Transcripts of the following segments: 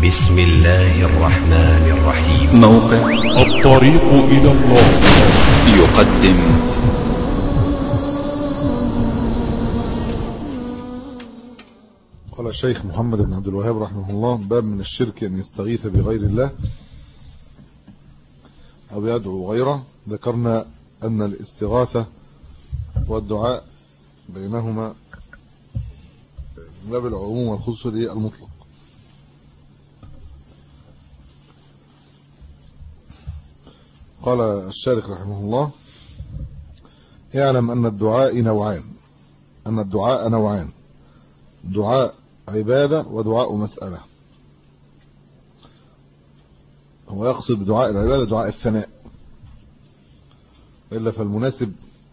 بسم الله الرحمن الرحيم. موقع الطريق إلى الله يقدم قال الشيخ محمد بن عبد الوهاب رحمه الله: باب من الشرك أن يستغيث بغير الله أو يدعو غيره. ذكرنا أن الاستغاثة والدعاء بينهما باب العموم والخصوص المطلق. قال الشارح رحمه الله: اعلم أن الدعاء نوعان: دعاء عبادة ودعاء مسألة. هو يقصد بدعاء العبادة دعاء الثناء، إلا فالمناسب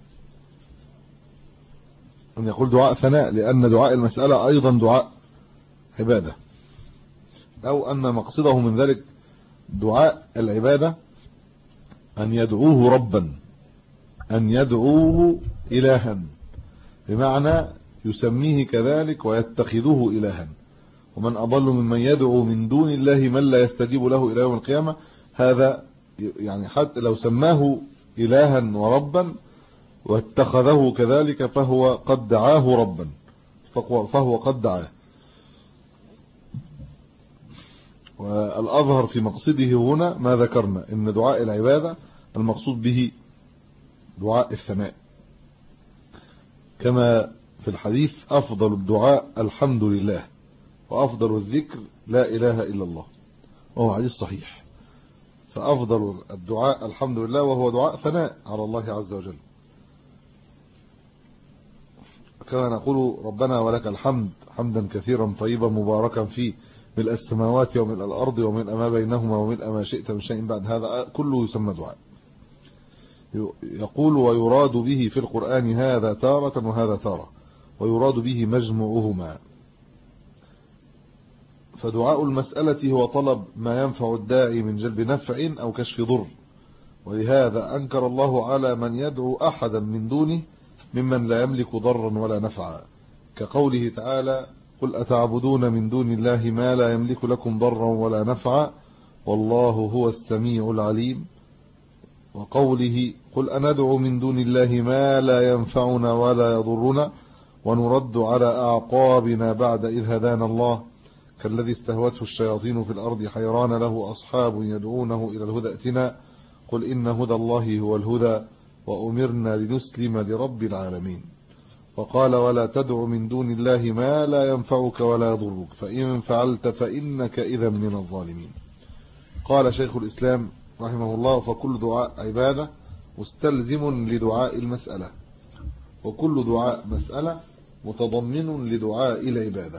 أن يقول دعاء ثناء، لأن دعاء المسألة أيضا دعاء عبادة، أو أن مقصده من ذلك دعاء العبادة أن يدعوه ربا، أن يدعوه إلها، بمعنى يسميه كذلك ويتخذه إلها. ومن أضل ممن يدعو من دون الله من لا يستجيب له إلى يوم القيامة. هذا يعني حتى لو سماه إلها وربا واتخذه كذلك فهو قد دعاه ربا، فهو قد دعاه. والأظهر في مقصده هنا ما ذكرنا، إن دعاء العبادة المقصود به دعاء الثناء، كما في الحديث: أفضل الدعاء الحمد لله، وأفضل الذكر لا إله إلا الله، وهو حديث صحيح. فأفضل الدعاء الحمد لله، وهو دعاء ثناء على الله عز وجل، كما نقول: ربنا ولك الحمد حمدا كثيرا طيبا مباركا فيه، ملء السماوات وملء الأرض وملء ما بينهما وملء ما شئت من شيء بعد. هذا كله يسمى دعاء. يقول: ويراد به في القرآن هذا تارة وهذا تارة، ويراد به مجموعهما. فدعاء المسألة هو طلب ما ينفع الداعي من جلب نفع أو كشف ضر، ولهذا أنكر الله على من يدعو أحدا من دونه ممن لا يملك ضرا ولا نفعا، كقوله تعالى: قل أتعبدون من دون الله ما لا يملك لكم ضرا ولا نفعا والله هو السميع العليم. وقوله: قل أندعو من دون الله ما لا ينفعنا ولا يضرنا ونرد على أعقابنا بعد إذ هدانا الله، كالذي استهوته الشياطين في الأرض حيران له أصحاب يدعونه إلى الهدى ائتنا، قل إن هدى الله هو الهدى وأمرنا لنسلم لرب العالمين. وقال: ولا تدع من دون الله ما لا ينفعك ولا يضرك فإن فعلت فإنك إذا من الظالمين. قال شيخ الإسلام رحمه الله: فكل دعاء عبادة مستلزم لدعاء المسألة، وكل دعاء مسألة متضمن لدعاء العبادة.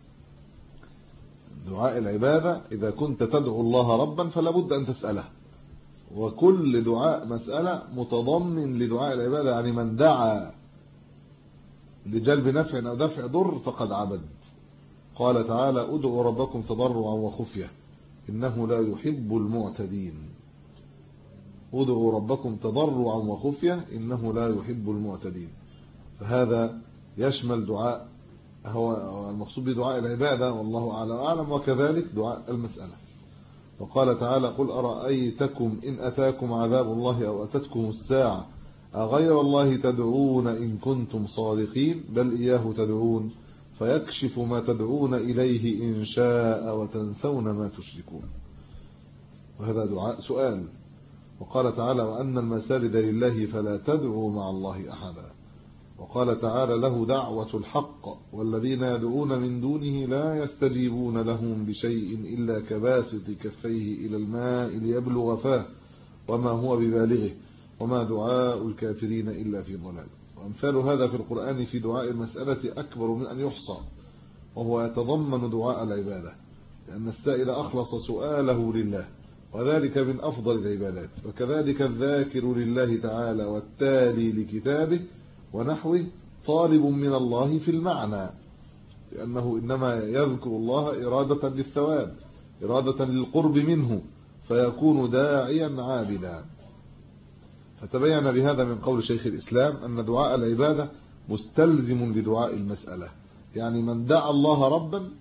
دعاء العبادة إذا كنت تدعو الله ربا فلا بد أن تسأله، وكل دعاء مسألة متضمن لدعاء العبادة، يعني من دعا لجلب نفع أو دفع ضر فقد عبد. قال تعالى: ادعوا ربكم تضرعا وخفية إنه لا يحب المعتدين. ادعوا ربكم تضرعا وخفية إنه لا يحب المعتدين. فهذا يشمل دعاء، هو المقصود بدعاء العبادة والله أعلم، وكذلك دعاء المسألة. وقال تعالى: قل أرأيتكم إن أتاكم عذاب الله أو أتتكم الساعة أغير الله تدعون إن كنتم صادقين بل إياه تدعون فيكشف ما تدعون إليه إن شاء وتنسون ما تشركون. وهذا دعاء سؤال. وقال تعالى: وأن المساجد لله فلا تدعوا مع الله أحدا. وقال تعالى: له دعوة الحق والذين يدعون من دونه لا يستجيبون لهم بشيء إلا كباسط كفيه إلى الماء ليبلغ فاه وما هو ببالغه وما دعاء الكافرين إلا في ضلال. وأمثال هذا في القرآن في دعاء المسألة أكبر من أن يحصى، وهو يتضمن دعاء العبادة، لأن السائل أخلص سؤاله لله، وذلك من أفضل العبادات. وكذلك الذاكر لله تعالى والتالي لكتابه ونحوه طالب من الله في المعنى، لأنه إنما يذكر الله إرادة للثواب، إرادة للقرب منه، فيكون داعيا عابدا. فتبين بهذا من قول شيخ الإسلام أن دعاء العبادة مستلزم لدعاء المسألة، يعني من دعا الله ربا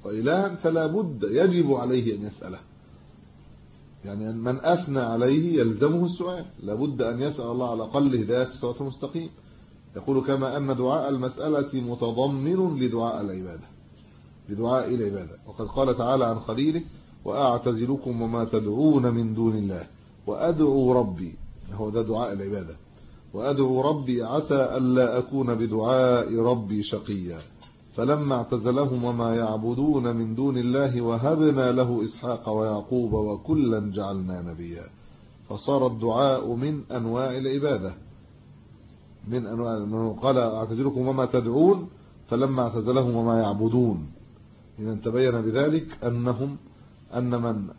وإلها فلا بد يجب عليه أن يسأله. يعني من أثنى عليه يلزمه السؤال، لا بد أن يسأل الله على الأقل هداية الصراط المستقيم. يقول كما أن دعاء المسألة متضمن لدعاء العبادة. وقد قال تعالى عن خليله: وأعتزلكم وما تدعون من دون الله وأدعو ربي، هو ده دعاء العبادة، وأدعو ربي عسى ألا أكون بدعاء ربي شقيا. فلما اعتزلهم وما يعبدون من دون الله وهبنا له إسحاق ويعقوب وكلا جعلنا نبيا. فصار الدعاء من أنواع العبادة، من أنواع. قال اعتزلكم وما تدعون، فلما اعتزلهم وما يعبدون، لمن تبين بذلك أن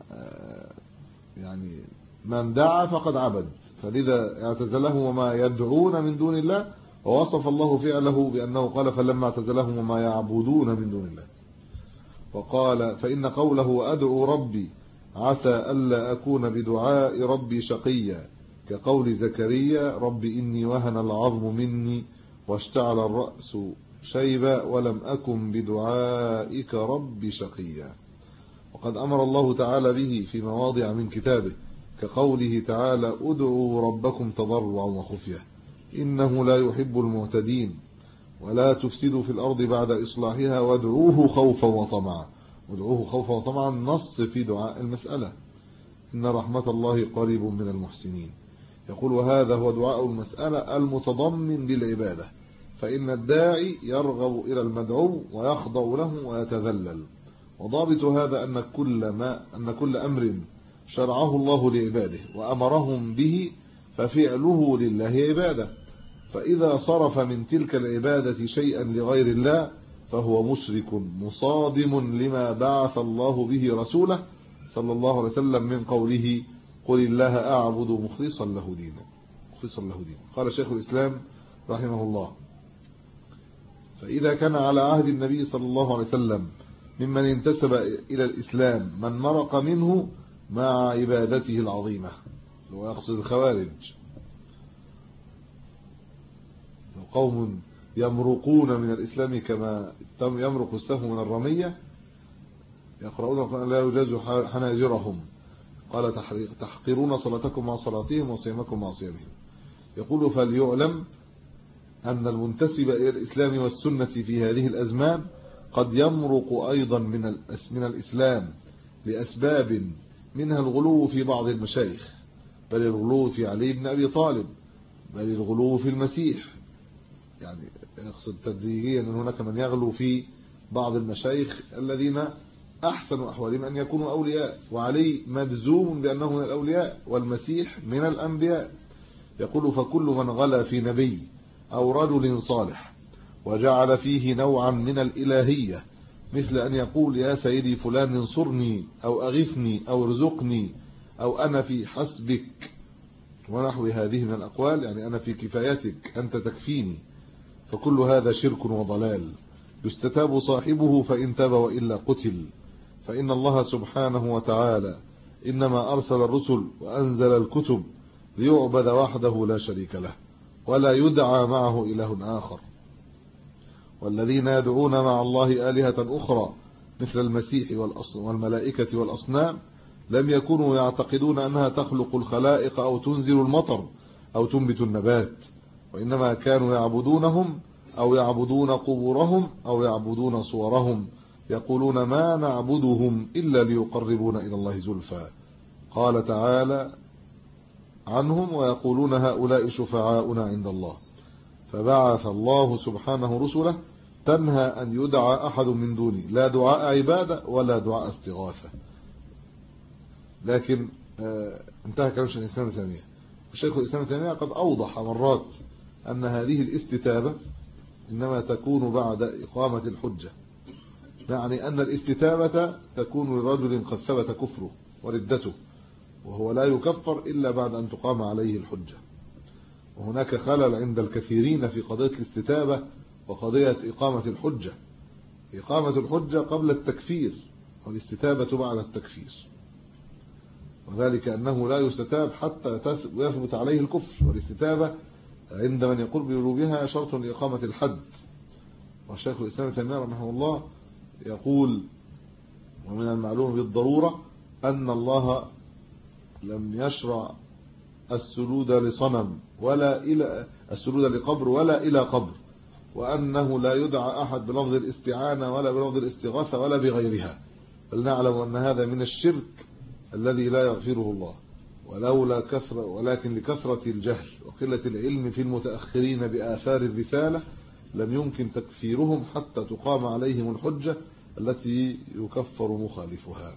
من دعا فقد عبد، فلذا اعتزلهم وما يدعون من دون الله، ووصف الله فعله بأنه قال: فلما اعتزلهم وما يعبدون من دون الله. وقال: فإن قوله وأدعو ربي عسى ألا أكون بدعاء ربي شقيا كقول زكريا: رب إني وهن العظم مني واشتعل الرأس شيبا ولم أكن بدعائك ربي شقيا. وقد أمر الله تعالى به في مواضع من كتابه، كقوله تعالى: ادعوا ربكم تضرعا وخفية إنه لا يحب المعتدين ولا تفسدوا في الأرض بعد إصلاحها وادعوه خوفا وطمعا. نص في دعاء المسألة: إن رحمة الله قريب من المحسنين. يقول: وهذا هو دعاء المسألة المتضمن للعبادة، فإن الداعي يرغب إلى المدعو ويخضع له ويتذلل. وضابط هذا أن كل أمر شرعه الله لعباده وأمرهم به ففعله لله عبادة، فإذا صرف من تلك العبادة شيئا لغير الله فهو مشرك مصادم لما بعث الله به رسوله صلى الله عليه وسلم من قوله: قل الله أعبد مخلصا له دينا. قال شيخ الإسلام رحمه الله: فإذا كان على عهد النبي صلى الله عليه وسلم ممن انتسب إلى الإسلام من مرق منه مع عبادته العظيمة، ويقصد الخوارج، قوم يمرقون من الإسلام كما يمرق السهم من الرمية، يقرؤون القرآن لا يجاز حناجرهم، قال: تحقرون صلاتكم مع صلاتهم وصيامكم مع صيامهم. يقول: فليعلم أن المنتسب إلى الإسلام والسنة في هذه الأزمان قد يمرق أيضا من الإسلام لأسباب، منها الغلو في بعض المشايخ، بل الغلو في علي بن أبي طالب، بل الغلو في المسيح. يعني يقصد تدريجيا أن هناك من يغلو في بعض المشايخ الذين أحسن أحوالهم أن يكونوا أولياء، وعلي مجزوم بأنه من الأولياء والمسيح من الأنبياء. يقول: فكل من غلا في نبي أو رجل صالح وجعل فيه نوعا من الإلهية، مثل أن يقول: يا سيدي فلان انصرني أو أغثني أو ارزقني أو أنا في حسبك ونحو هذه من الأقوال، يعني أنا في كفايتك أنت تكفيني، فكل هذا شرك وضلال يستتاب صاحبه فإن تاب وإلا قتل. فإن الله سبحانه وتعالى إنما أرسل الرسل وأنزل الكتب ليعبد وحده لا شريك له ولا يدعى معه إله آخر. والذين يدعون مع الله آلهة أخرى مثل المسيح والملائكة والأصنام لم يكونوا يعتقدون أنها تخلق الخلائق أو تنزل المطر أو تنبت النبات، وإنما كانوا يعبدونهم أو يعبدون قبورهم أو يعبدون صورهم، يقولون: ما نعبدهم إلا ليقربون إلى الله زلفى. قال تعالى عنهم: ويقولون هؤلاء شفعاؤنا عند الله. فبعث الله سبحانه رسله تنهى أن يدعى أحد من دونه، لا دعاء عبادة ولا دعاء استغاثة. لكن انتهى كلام شيخ الإسلام ابن تيمية. الشيخ الإسلام ابن تيمية قد أوضح مرات أن هذه الاستتابة إنما تكون بعد إقامة الحجة، يعني أن الاستتابة تكون لرجل قد ثبت كفره وردته، وهو لا يكفر إلا بعد أن تقام عليه الحجة. وهناك خلل عند الكثيرين في قضية الاستتابة وقضية إقامة الحجة. إقامة الحجة قبل التكفير والاستتابة بعد التكفير، وذلك أنه لا يستتاب حتى يثبت عليه الكفر، والاستتابة عند من يقول بوجوبها شرط لإقامة الحد. والشيخ الإسلام ابن تيمية رحمه الله يقول: ومن المعلوم بالضرورة أن الله لم يشرع السجود لصنم ولا إلى السجود لقبر ولا إلى قبر، وأنه لا يدعى أحد بلفظ الاستعانة ولا بلفظ الاستغاثة ولا بغيرها، بل نعلم أن هذا من الشرك الذي لا يغفره الله، ولكن لكثرة الجهل وقلة العلم في المتأخرين بآثار الرسالة لم يمكن تكفيرهم حتى تقام عليهم الحجة التي يكفر مخالفها.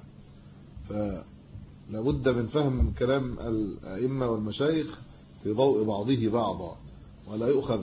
فلا بد من فهم كلام الأئمة والمشايخ في ضوء بعضه بعضا، ولا يؤخذ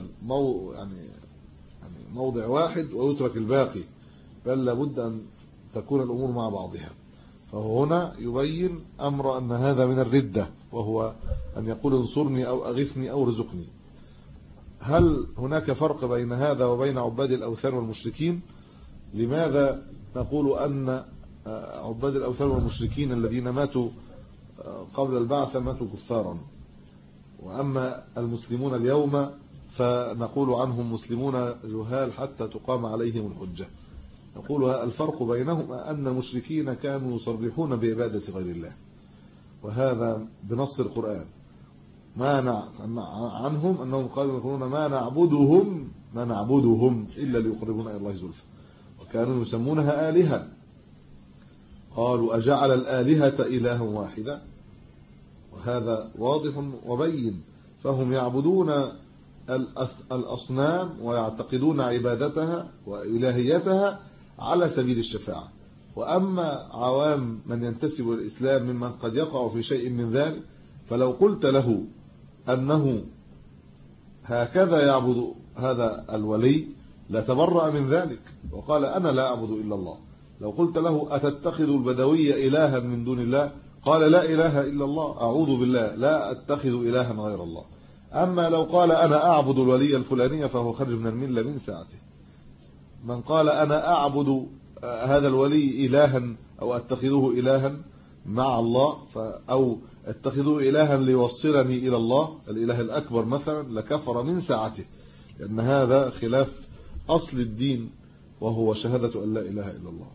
موضع واحد ويترك الباقي، بل لا بد أن تكون الأمور مع بعضها. فهو هنا يبين أمر أن هذا من الردة، وهو أن يقول انصرني أو أغثني أو رزقني. هل هناك فرق بين هذا وبين عباد الأوثان والمشركين؟ لماذا نقول أن عباد الأوثان والمشركين الذين ماتوا قبل البعث ماتوا كفارا، وأما المسلمون اليوم فنقول عنهم مسلمون جهال حتى تقام عليهم الحجة؟ نقول الفرق بينهما أن المشركين كانوا يصرحون بعبادة غير الله، وهذا بنص القرآن. ما عنهم أنهم قالوا يقولون ما نعبدهم إلا ليقربونا إلى الله زلفى، وكانوا يسمونها آلهة. قالوا أجعل الآلهة إلها واحدا، وهذا واضح وبين. فهم يعبدون الأصنام ويعتقدون عبادتها وإلهيتها على سبيل الشفاعة. وأما عوام من ينتسب للإسلام ممن قد يقع في شيء من ذلك، فلو قلت له أنه هكذا يعبد هذا الولي لتبرأ من ذلك وقال أنا لا أعبد إلا الله. لو قلت له أتتخذ البدوي إلها من دون الله، قال لا إله إلا الله، أعوذ بالله، لا أتخذ إلها غير الله. أما لو قال أنا أعبد الولي الفلاني فهو خرج من الملة من ساعته. من قال أنا أعبد هذا الولي إلها أو أتخذه إلها مع الله، أو أتخذه إلها ليوصلني إلى الله الإله الأكبر مثلا، لكفر من ساعته، لأن هذا خلاف أصل الدين وهو شهادة أن لا إله إلا الله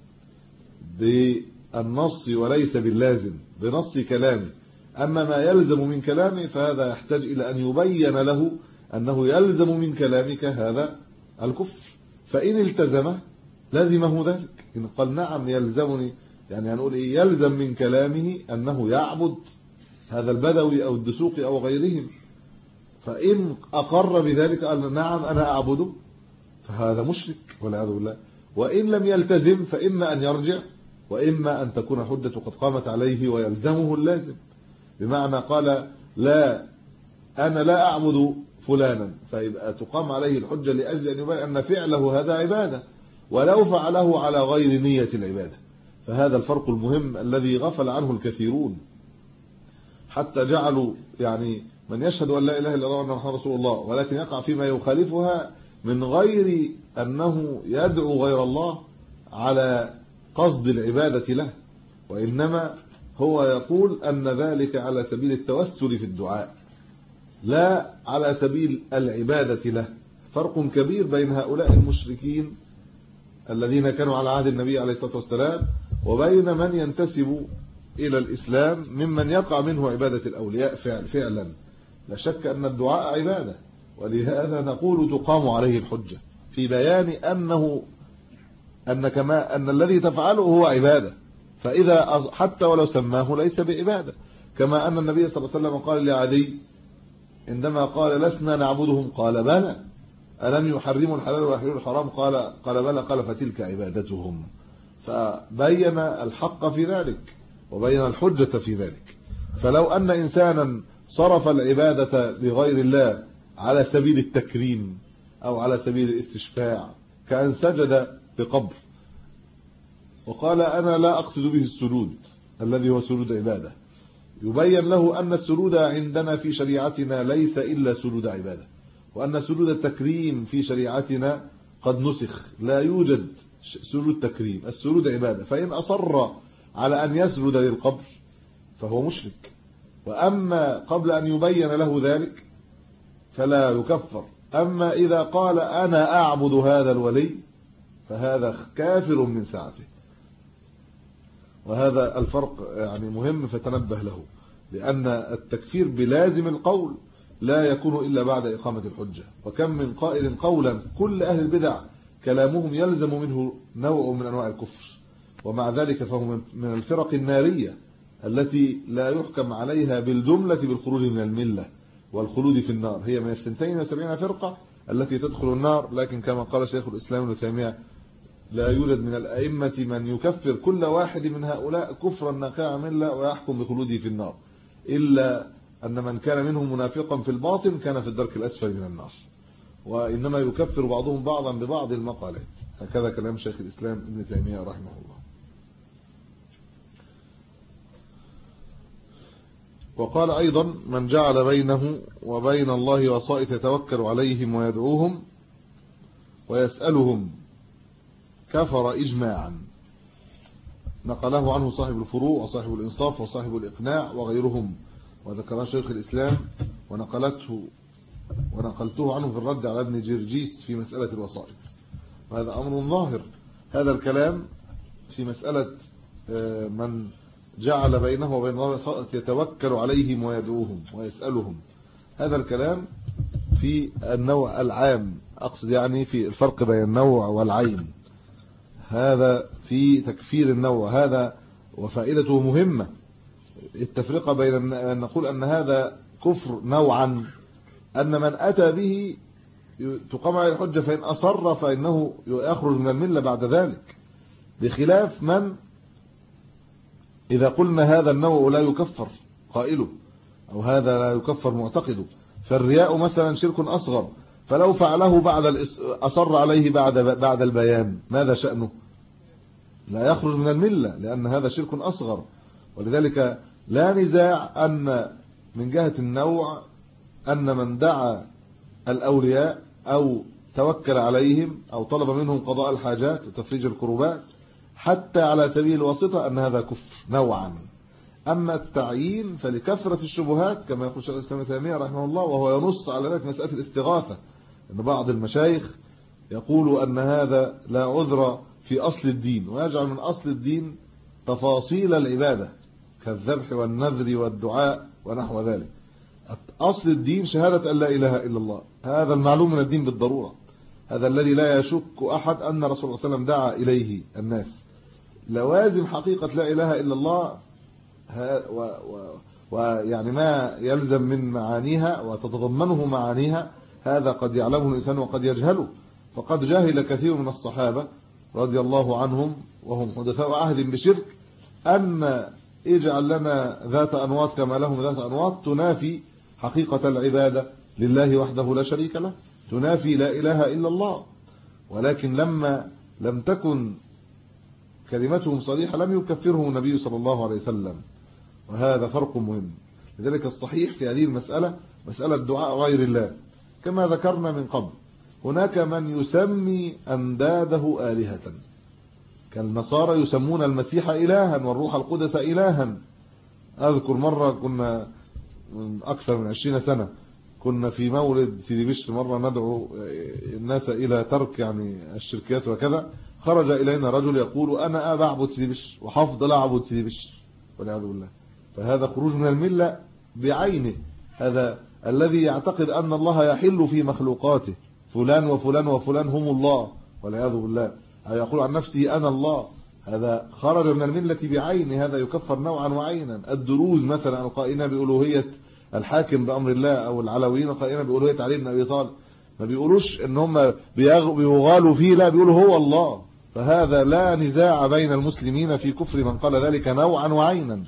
بالنص وليس باللازم، بنص كلامه. أما ما يلزم من كلامه فهذا يحتاج إلى أن يبين له أنه يلزم من كلامك هذا الكفر، فإن التزمه لزمه ذلك. إن قال نعم يلزمني، يعني هنقول إيه؟ يلزم من كلامه أنه يعبد هذا البدوي أو الدسوقي أو غيرهم. فإن أقر بذلك قال نعم أنا أعبده، فهذا مشرك والعياذ بالله. وإن لم يلتزم فإما أن يرجع، وإما أن تكون حجة قد قامت عليه ويلزمه اللازم. بمعنى قال لا أنا لا أعبد فلانا، فيبقى تقام عليه الحجة لأجل أن يبين أن فعله هذا عبادة، ولو فعله على غير نية العبادة. فهذا الفرق المهم الذي غفل عنه الكثيرون، حتى جعلوا يعني من يشهد أن لا إله إلا الله وأن محمد رسول الله ولكن يقع فيما يخالفها من غير أنه يدعو غير الله على قصد العبادة له، وإنما هو يقول أن ذلك على سبيل التوسل في الدعاء لا على سبيل العبادة له. فرق كبير بين هؤلاء المشركين الذين كانوا على عهد النبي عليه الصلاة والسلام وبين من ينتسب إلى الإسلام ممن يقع منه عبادة الأولياء فعلا. لا شك أن الدعاء عبادة، ولهذا نقول تقام عليه الحجة في بيان أن الذي تفعله هو عبادة، فإذا حتى ولو سماه ليس بعبادة. كما أن النبي صلى الله عليه وسلم قال لعدي عندما قال لسنا نعبدهم قال بلى، ألم يحرموا الحلال ويحلوا الحرام؟ قال بلى، قال فتلك عبادتهم. فبين الحق في ذلك وبين الحجة في ذلك. فلو أن إنسانا صرف العبادة لغير الله على سبيل التكريم أو على سبيل الاستشفاع، كأن سجد بقبر وقال أنا لا أقصد به السجود الذي هو سجود عبادة، يبين له أن السجود عندنا في شريعتنا ليس إلا سجود عبادة، وأن سجود التكريم في شريعتنا قد نسخ، لا يوجد سجود تكريم، السجود عبادة. فإن أصر على أن يسجد للقبر فهو مشرك، وأما قبل أن يبين له ذلك فلا يكفر. أما إذا قال أنا أعبد هذا الولي فهذا كافر من ساعته. وهذا الفرق يعني مهم فتنبه له، لأن التكفير بلازم القول لا يكون إلا بعد إقامة الحجة. وكم من قائل قولا كل أهل البدع كلامهم يلزم منه نوع من أنواع الكفر، ومع ذلك فهو من الفرق النارية التي لا يحكم عليها بالجملة بالخروج من الملة والخلود في النار. هي من 72 فرقة التي تدخل النار، لكن كما قال شيخ الإسلام ابن تيمية لا يوجد من الأئمة من يكفر كل واحد من هؤلاء كفرا ناقعا ملة ويحكم بخلوده في النار، إلا أن من كان منهم منافقا في الباطن كان في الدرك الأسفل من النار، وإنما يكفر بعضهم بعضا ببعض المقالات. هكذا كلام شيخ الإسلام ابن تيمية رحمه الله. وقال أيضا: من جعل بينه وبين الله وسائط يتوكل عليهم ويدعوهم ويسألهم كفر إجماعا. نقله عنه صاحب الفروع وصاحب الإنصاف وصاحب الإقناع وغيرهم، وذكر شيخ الإسلام ونقلته عنه في الرد على ابن جرجيس في مسألة الوسائط. وهذا أمر ظاهر، هذا الكلام في مسألة من جعل بينه وبين الله وسائط يتوكل عليهم ويدعوهم ويسألهم، هذا الكلام في النوع العام، أقصد يعني في الفرق بين النوع والعين، هذا في تكفير النوع هذا، وفائدته مهمة. التفرقة بين أن نقول أن هذا كفر نوعا، أن من أتى به تقام عليه الحجة فإن أصر فإنه يخرج من الملة بعد ذلك، بخلاف من إذا قلنا هذا النوع لا يكفر قائله أو هذا لا يكفر معتقده. فالرياء مثلا شرك أصغر، فلو فعله أصر عليه بعد البيان ماذا شأنه؟ لا يخرج من الملة، لأن هذا شرك أصغر. ولذلك لا نزاع أن من جهة النوع أن من دعا الأولياء أو توكل عليهم أو طلب منهم قضاء الحاجات وتفريج الكروبات حتى على سبيل الواسطة أن هذا كفر نوعا. أما التعيين فلكثرة الشبهات كما يقول شيخ الإسلام ابن تيمية رحمه الله، وهو ينص على ذلك مسألة الاستغاثة، أن بعض المشايخ يقول أن هذا لا عذر في أصل الدين، ويجعل من أصل الدين تفاصيل العبادة كالذبح والنذر والدعاء ونحو ذلك. أصل الدين شهادة أن لا إله إلا الله، هذا المعلوم من الدين بالضرورة، هذا الذي لا يشك أحد أن رسول الله صلى الله عليه وسلم دعا إليه الناس. لوازم حقيقة لا إله إلا الله ويعني ما يلزم من معانيها وتتضمنه معانيها، هذا قد يعلمه الإنسان وقد يجهله. فقد جاهل كثير من الصحابة رضي الله عنهم وهم حدثاء عهد بشرك أن اجعل لنا ذات أنواط كما لهم ذات أنواط تنافي حقيقة العبادة لله وحده لا شريك له، تنافي لا إله إلا الله. ولكن لما لم تكن كلمتهم صريحة لم يكفرهم النبي صلى الله عليه وسلم، وهذا فرق مهم. لذلك الصحيح في هذه المسألة مسألة دعاء غير الله كما ذكرنا من قبل. هناك من يسمي أنداده آلهة، كالنصارى يسمون المسيح إلها والروح القدس إلها. أذكر مرة كنا من أكثر من 20 سنة كنا في مولد سيدي بشر، مرة ندعو الناس إلى ترك يعني الشركيات وكذا، خرج إلينا رجل يقول أنا بعبد سيدي بشر وحفظ أعبد سيدي بشر والعياذ بالله. فهذا خروج من الملة بعينه، هذا الذي يعتقد أن الله يحل في مخلوقاته، فلان وفلان وفلان هم الله والعياذ بالله، أو يقول عن نفسه أنا الله، هذا خرج من الملة بعينه، هذا يكفر نوعا وعينا. الدروز مثلا القائلين بألوهية الحاكم بأمر الله، أو العلويين القائلين بألوهية علي بن أبي طالب، ما بيقولوش ان هم بيغالوا فيه، لا بيقولوا هو الله. فهذا لا نزاع بين المسلمين في كفر من قال ذلك نوعا وعينا.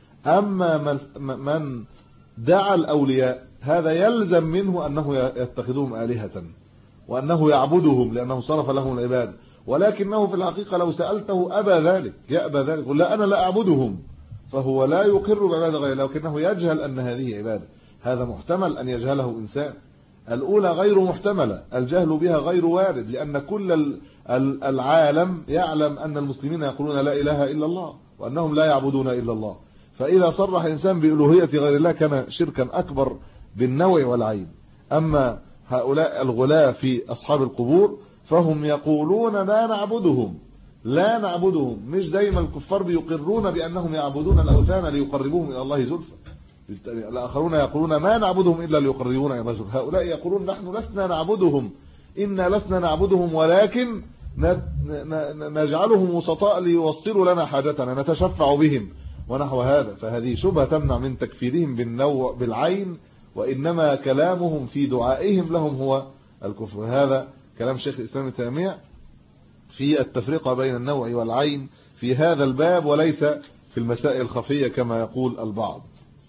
أما من دعا الأولياء هذا يلزم منه أنه يتخذهم آلهة وأنه يعبدهم لأنه صرف لهم العباد، ولكنه في الحقيقة لو سألته أبى ذلك، يأبى ذلك، يقول لا أنا لا أعبدهم، فهو لا يقر بعبادة غيره، لكنه يجهل أن هذه عبادة. هذا محتمل أن يجهله إنسان. الأولى غير محتملة، الجهل بها غير وارد، لأن كل العالم يعلم أن المسلمين يقولون لا إله إلا الله وأنهم لا يعبدون إلا الله. فإذا صرح إنسان بألوهية غير الله كان شركا أكبر بالنوع والعين. أما هؤلاء الغلاة في أصحاب القبور فهم يقولون لا نعبدهم، لا نعبدهم، مش زي ما الكفار بيقرون بأنهم يعبدون الأوثان ليقربوهم إلى الله زلفى. الآخرون يقولون ما نعبدهم إلا ليقربونا إلى الله زلفى. هؤلاء يقولون نحن لسنا نعبدهم، إنا لسنا نعبدهم ولكن نجعلهم وسطاء ليوصلوا لنا حاجتنا، نتشفع بهم ونحو هذا. فهذه شبهة تمنع من تكفيرهم بالنوع بالعين، وإنما كلامهم في دعائهم لهم هو الكفر. هذا كلام شيخ الإسلام ابن تيمية في التفرقة بين النوع والعين في هذا الباب، وليس في المسائل الخفية كما يقول البعض.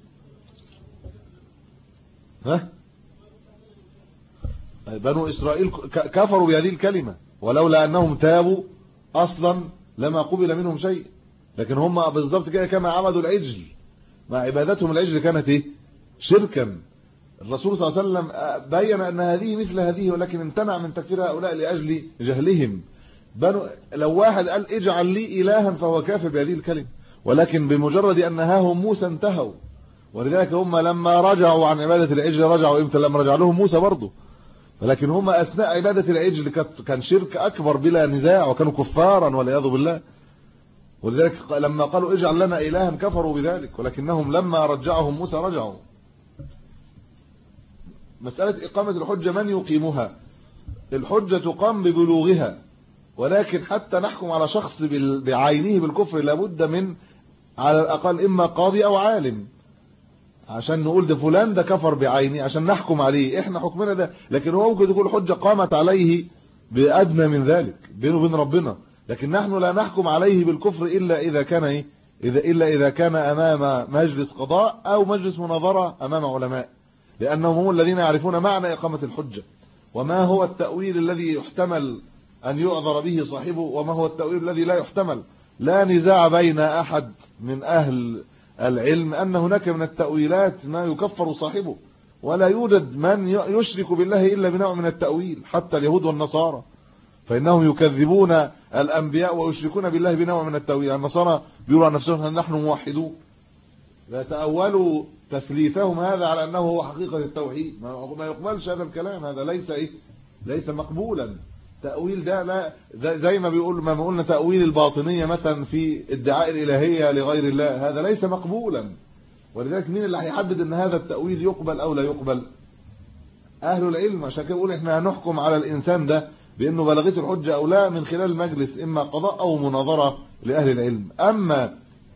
بنو إسرائيل كفروا بهذه الكلمة، ولولا أنهم تابوا أصلا لما قبل منهم شيء. لكن هم بالضبط كده كما عبدوا العجل، مع عبادتهم العجل كانت ايه؟ شركا. الرسول صلى الله عليه وسلم بين أن هذه مثل هذه، ولكن امتنع من تكفير هؤلاء لأجل جهلهم. لو واحد قال اجعل لي إلها فهو كافر بهذه الكلمة، ولكن بمجرد أن نهاهم موسى انتهوا. ولذلك هم لما رجعوا عن عبادة العجل رجعوا امتى؟ لما رجع لهم موسى برضه. ولكن هم أثناء عبادة العجل كان شرك أكبر بلا نزاع، وكانوا كفارا والعياذ بالله. ولذلك لما قالوا اجعل لنا إلها كفروا بذلك، ولكنهم لما رجعهم موسى رجعوا. مسألة إقامة الحجة من يقيمها؟ الحجة تقام ببلوغها، ولكن حتى نحكم على شخص بعينه بالكفر لابد من على الأقل إما قاضي أو عالم، عشان نقول ده فلان ده كفر بعينه عشان نحكم عليه. احنا حكمنا ده، لكن هو ممكن تكون الحجة قامت عليه بأدنى من ذلك بينه وبين ربنا. لكن نحن لا نحكم عليه بالكفر إلا إذا كان إيه؟ إذا كان أمام مجلس قضاء أو مجلس مناظرة أمام علماء، لأنهم هم الذين يعرفون معنى إقامة الحجة، وما هو التأويل الذي يحتمل أن يعذر به صاحبه، وما هو التأويل الذي لا يحتمل. لا نزاع بين أحد من أهل العلم أن هناك من التأويلات ما يكفر صاحبه، ولا يوجد من يشرك بالله إلا بنوع من التأويل، حتى اليهود والنصارى فإنهم يكذبون الأنبياء ويشركون بالله بنوع من التأويل. النصارى بيقولوا عن نفسهم نحن موحدون، يتأولوا تثليثهم هذا على أنه هو حقيقة التوحيد. ما يقبلش هذا الكلام، هذا ليس مقبولا. تأويل ده لا، زي ما قلنا تأويل الباطنية مثلا في ادعاء الإلهية لغير الله، هذا ليس مقبولا. ولذلك مين اللي هيحدد ان هذا التأويل يقبل او لا يقبل؟ اهل العلم. عشان كده بقول احنا هنحكم على الانسان ده بانه بلغته الحجة او لا من خلال مجلس اما قضاء او مناظرة لاهل العلم. اما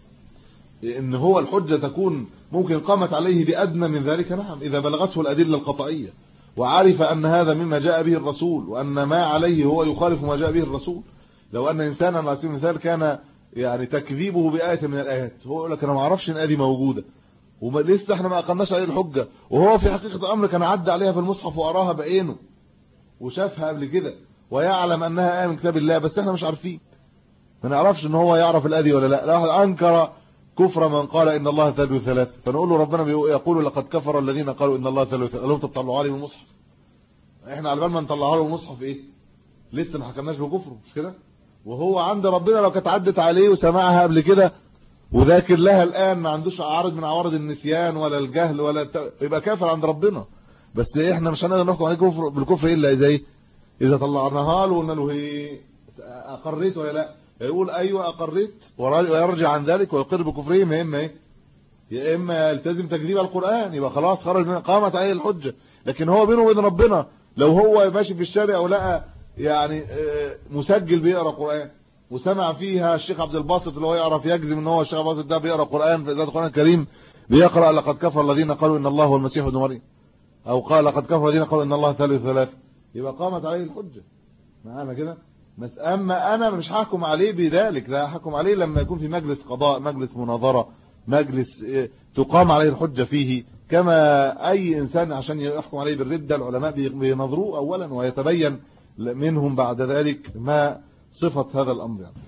ان هو الحجة تكون ممكن قامت عليه بأدنى من ذلك، نعم، اذا بلغته الادلة القطعية وعرف ان هذا مما جاء به الرسول، وان ما عليه هو يخالف ما جاء به الرسول. لو ان انسانا على سبيل المثال كان يعني تكذيبه بآية من الآيات، هو يقول لك انا ما اعرفش ان ادي موجودة ولسه احنا ما اقمناش عليه الحجة، وهو في حقيقة الامر كان عدى عليها في المصحف وقراها بعينه وشافها قبل كده ويعلم انها آية من كتاب الله، بس احنا مش عارفين، ما نعرفش ان هو يعرف الادي ولا لا. واحد انكر كفر من قال ان الله ثالث ثلاثة، فنقول له ربنا يقول لقد كفر الذين قالوا ان الله ثالث ثلاثة. قالوا تطلعوا عليه من المصحف، احنا على بال ما نطلعوا له المصحف ايه لسه ما حكمناش بكفره، مش كده؟ وهو عند ربنا لو كانت عدت عليه وسمعها قبل كده وذاكر لها الآن، ما عندوش عارض من عوارض النسيان ولا الجهل ولا يبقى كافر عند ربنا. بس احنا مش هنقدر نحكم عليه كفر بالكفر الا اذا طلعناها له وقلنا له هي اقريت ولا لا، يقول ايوه اقريت ويرجع عن ذلك ويقر بكفرهم، يا اما يلتزم تكذيب القرآن، يبقى خلاص خرج من قامت عليه الحجة. لكن هو بينه وبين ربنا لو هو ماشي في الشارع ولقى يعني مسجل بيقرا قرآن وسمع فيها الشيخ عبد الباسط اللي هو يعرف يجزم ان هو الشيخ عبد الباسط ده بيقرا قرآن في القرآن الكريم، بيقرا لقد كفر الذين قالوا ان الله هو المسيح ابن مريم، او قال لقد كفر الذين قالوا ان الله ثالث ثلاثة، يبقى قامت عليه الحجة معانا كده. بس اما انا مش هحكم عليه بذلك، لا هحكم عليه لما يكون في مجلس قضاء، مجلس مناظرة، مجلس تقام عليه الحجة فيه، كما اي انسان عشان يحكم عليه بالردة العلماء بينظروه اولا ويتبين منهم بعد ذلك ما صفة هذا الامر يعني.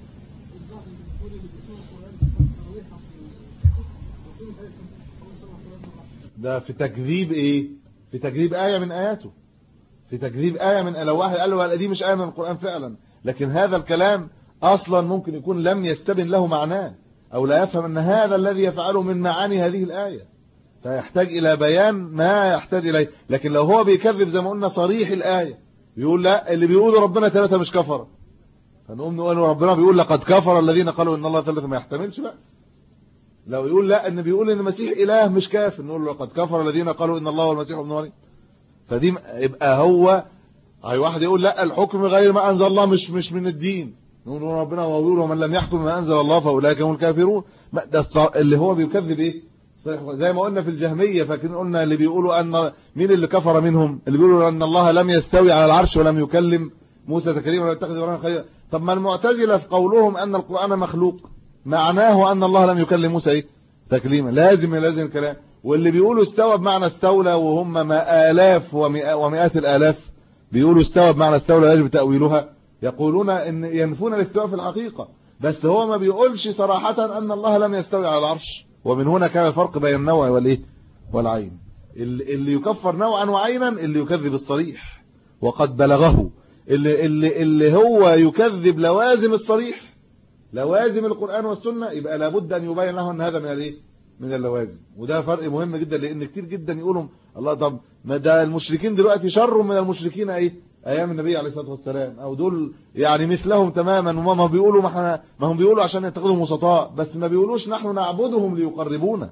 ده في تكذيب ايه؟ في تكذيب آية من آياته، في تكذيب آية من، لو واحد قال له دي مش آية من القرآن فعلا، لكن هذا الكلام اصلا ممكن يكون لم يستبن له معناه او لا يفهم ان هذا الذي يفعله من معاني هذه الآية، فيحتاج الى بيان ما يحتاج اليه. لكن لو هو بيكذب زي ما قلنا صريح الآية، بيقول لا اللي بيقوله ربنا ثلاثة مش كفر، فنقوم نقول ربنا بيقول لقد كفر الذين قالوا ان الله ثالث، ما يحتملش بقى. لو يقول لا ان بيقول ان المسيح اله مش كافر، نقول له لقد كفر الذين قالوا ان الله والمسيح ابن مريم. فدي يبقى هو اي واحد يقول لا الحكم غير ما انزل الله مش من الدين، نقول ربنا ويقول ومن لم يحكم ما انزل الله فاولئك هم الكافرون. ده اللي هو بيكذب ايه؟ زي ما قلنا في الجهميه، فاكرين قلنا اللي بيقولوا ان مين اللي كفر منهم؟ اللي بيقولوا ان الله لم يستوي على العرش ولم يكلم موسى تكليما ولم يتخذ ابراهيم خليلا. طب ما المعتزله في قولهم ان القران مخلوق معناه ان الله لم يكلم موسى ايه؟ تكليما. لازم الكلام. واللي بيقولوا استوى بمعنى استولى وهم ما آلاف ومئات الآلاف بيقولوا استوى بمعنى استولى يجب تأويلها، يقولون ان ينفون الاستواء في الحقيقة، بس هو ما بيقولش صراحة ان الله لم يستوي على العرش. ومن هنا كان الفرق بين النوع والايه والعين. اللي يكفر نوعا وعينا اللي يكذب الصريح وقد بلغه، اللي هو يكذب لوازم الصريح، لوازم القرآن والسنة، يبقى لابد ان يبين له ان هذا من الايه من اللوازم. وده فرق مهم جدا، لان كتير جدا يقولوا الله طب ما ده المشركين دلوقتي شر من المشركين ايام النبي عليه الصلاه والسلام، او دول يعني مثلهم تماما، وما بيقولوا ما هم بيقولوا عشان يتخذوا وسطاء، بس ما بيقولوش نحن نعبدهم ليقربونا.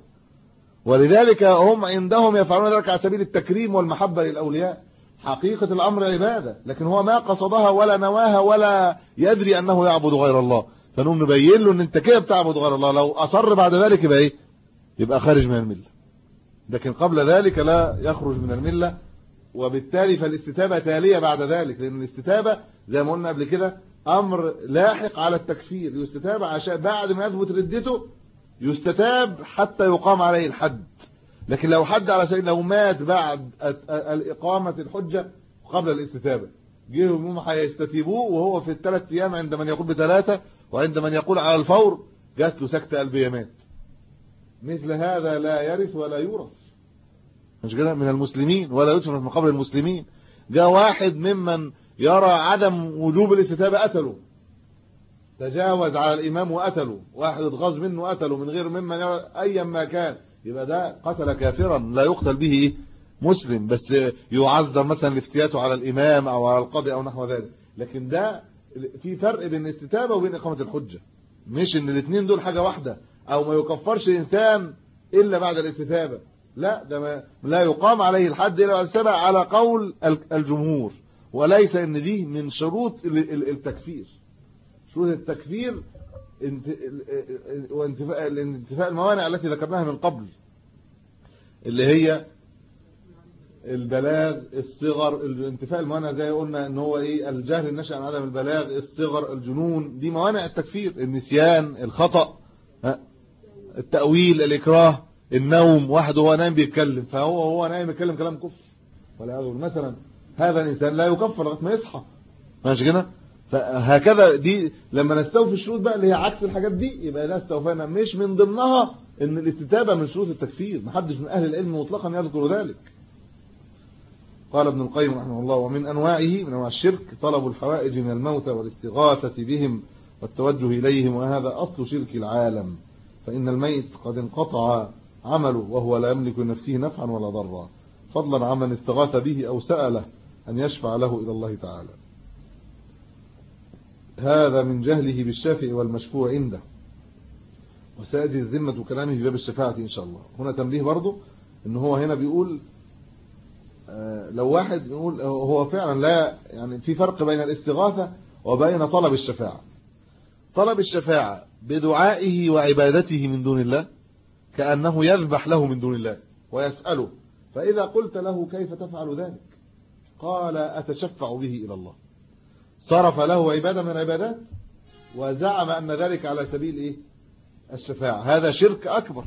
ولذلك هم عندهم يفعلون ذلك على سبيل التكريم والمحبه للاولياء. حقيقه الامر عباده، لكن هو ما قصدها ولا نواها ولا يدري انه يعبد غير الله. فنقوم نبين له ان انت كده بتعبد غير الله، لو اصر بعد ذلك يبقى ايه؟ يبقى خارج من المله. لكن قبل ذلك لا يخرج من المله، وبالتالي فالاستتابه تاليه بعد ذلك، لان الاستتابه زي ما قلنا قبل كده امر لاحق على التكفير. يستتاب عشان بعد ما يثبت ردته يستتاب حتى يقام عليه الحد. لكن لو حد على سبيل لو مات بعد الاقامه الحجه قبل الاستتابه، جيهم هيستتيبوه وهو في الثلاث ايام، عند من يقول بثلاثه وعند من يقول على الفور جات له سكته قلبيه مات. مثل هذا لا يرث ولا يورث، مش كده من المسلمين، ولا يدفن في مقابر المسلمين. جاء واحد ممن يرى عدم وجوب الاستتابه قتله، تجاوز على الامام وقتله، واحد اتغاظ منه قتله من غير ممن يرى ايا ما كان، يبقى ده قتل كافرا لا يقتل به مسلم، بس يعذر مثلا لافتياته على الامام او على القاضي او نحو ذلك. لكن ده في فرق بين الاستتابه وبين اقامه الحجه، مش ان الاثنين دول حاجه واحده، او ما يكفرش انسان الا بعد الاستتابه. لا، ده ما لا يقام عليه الحد الا بعد الاستتابه على قول الجمهور، وليس ان دي من شروط التكفير. شروط التكفير وانتفاء الموانع التي ذكرناها من قبل، اللي هي البلاغ، الصغر، انتفاء الموانع زي قلنا ان هو ايه، الجهل الناشئ عن عدم البلاغ، الصغر، الجنون، دي موانع التكفير. النسيان، الخطأ، التأويل، الإكراه، النوم، واحد وهو نايم بيتكلم، فهو نايم يتكلم كلام كفر ولا يقول مثلا هذا الانسان لا يكفر لغايه ما يصحى، ماشي كده. فهكذا دي لما نستوفي الشروط بقى اللي هي عكس الحاجات دي، يبقى لا استوفينا. مش من ضمنها ان الاستتابه من شروط التكفير، محدش من اهل العلم مطلقا يذكر ذلك. قال ابن القيم رحمه الله: ومن انواعه، من انواع الشرك، طلب الحوائج من الموتى والاستغاثه بهم والتوجه اليهم، وهذا اصل شرك العالم، فان الميت قد انقطع عمله وهو لا يملك لنفسه نفعا ولا ضرا، فضلا عمن استغاث به او سأله ان يشفع له الى الله تعالى. هذا من جهله بالشافع والمشفوع عنده، وسيأتي الذمة كلامه في باب الشفاعة إن شاء الله. هنا تنبيه برضه إن هو هنا بيقول لو واحد يقول هو فعلا لا، يعني في فرق بين الاستغاثة وبين طلب الشفاعة. طلب الشفاعة بدعائه وعبادته من دون الله، كأنه يذبح له من دون الله ويسأله، فإذا قلت له كيف تفعل ذلك؟ قال: أتشفع به إلى الله. صرف له عبادة من العبادات وزعم أن ذلك على سبيل إيه؟ الشفاعة. هذا شرك أكبر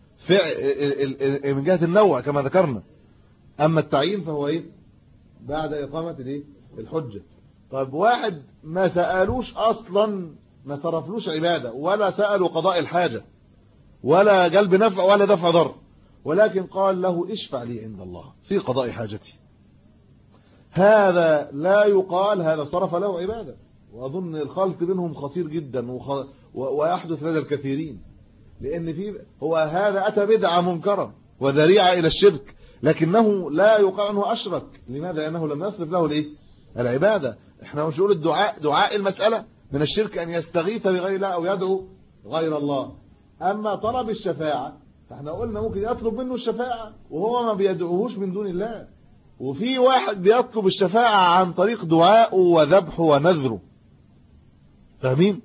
من جهة النوع كما ذكرنا. أما التعيين فهو إيه؟ بعد إقامة الإيه؟ الحجة. طيب واحد ما سألوش أصلا، ما صرفلوش عبادة، ولا سألوا قضاء الحاجة ولا جلب نفع ولا دفع ضر، ولكن قال له: اشفع لي عند الله في قضاء حاجتي. هذا لا يقال هذا صرف له عبادة. وأظن الخلط بينهم خطير جدا ويحدث لدى الكثيرين، لأن هو هذا أتى بدعة منكرة وذريعة إلى الشرك، لكنه لا يقال أنه أشرك. لماذا؟ لأنه لم يصرف له العبادة. احنا مش نقول الدعاء دعاء المسألة، من الشرك أن يستغيث بغير الله أو يدعو غير الله. أما طلب الشفاعة فاحنا قلنا ممكن يطلب منه الشفاعة وهو ما بيدعوهوش من دون الله، وفي واحد بيطلب الشفاعة عن طريق دعائه وذبحه ونذره. فاهمين؟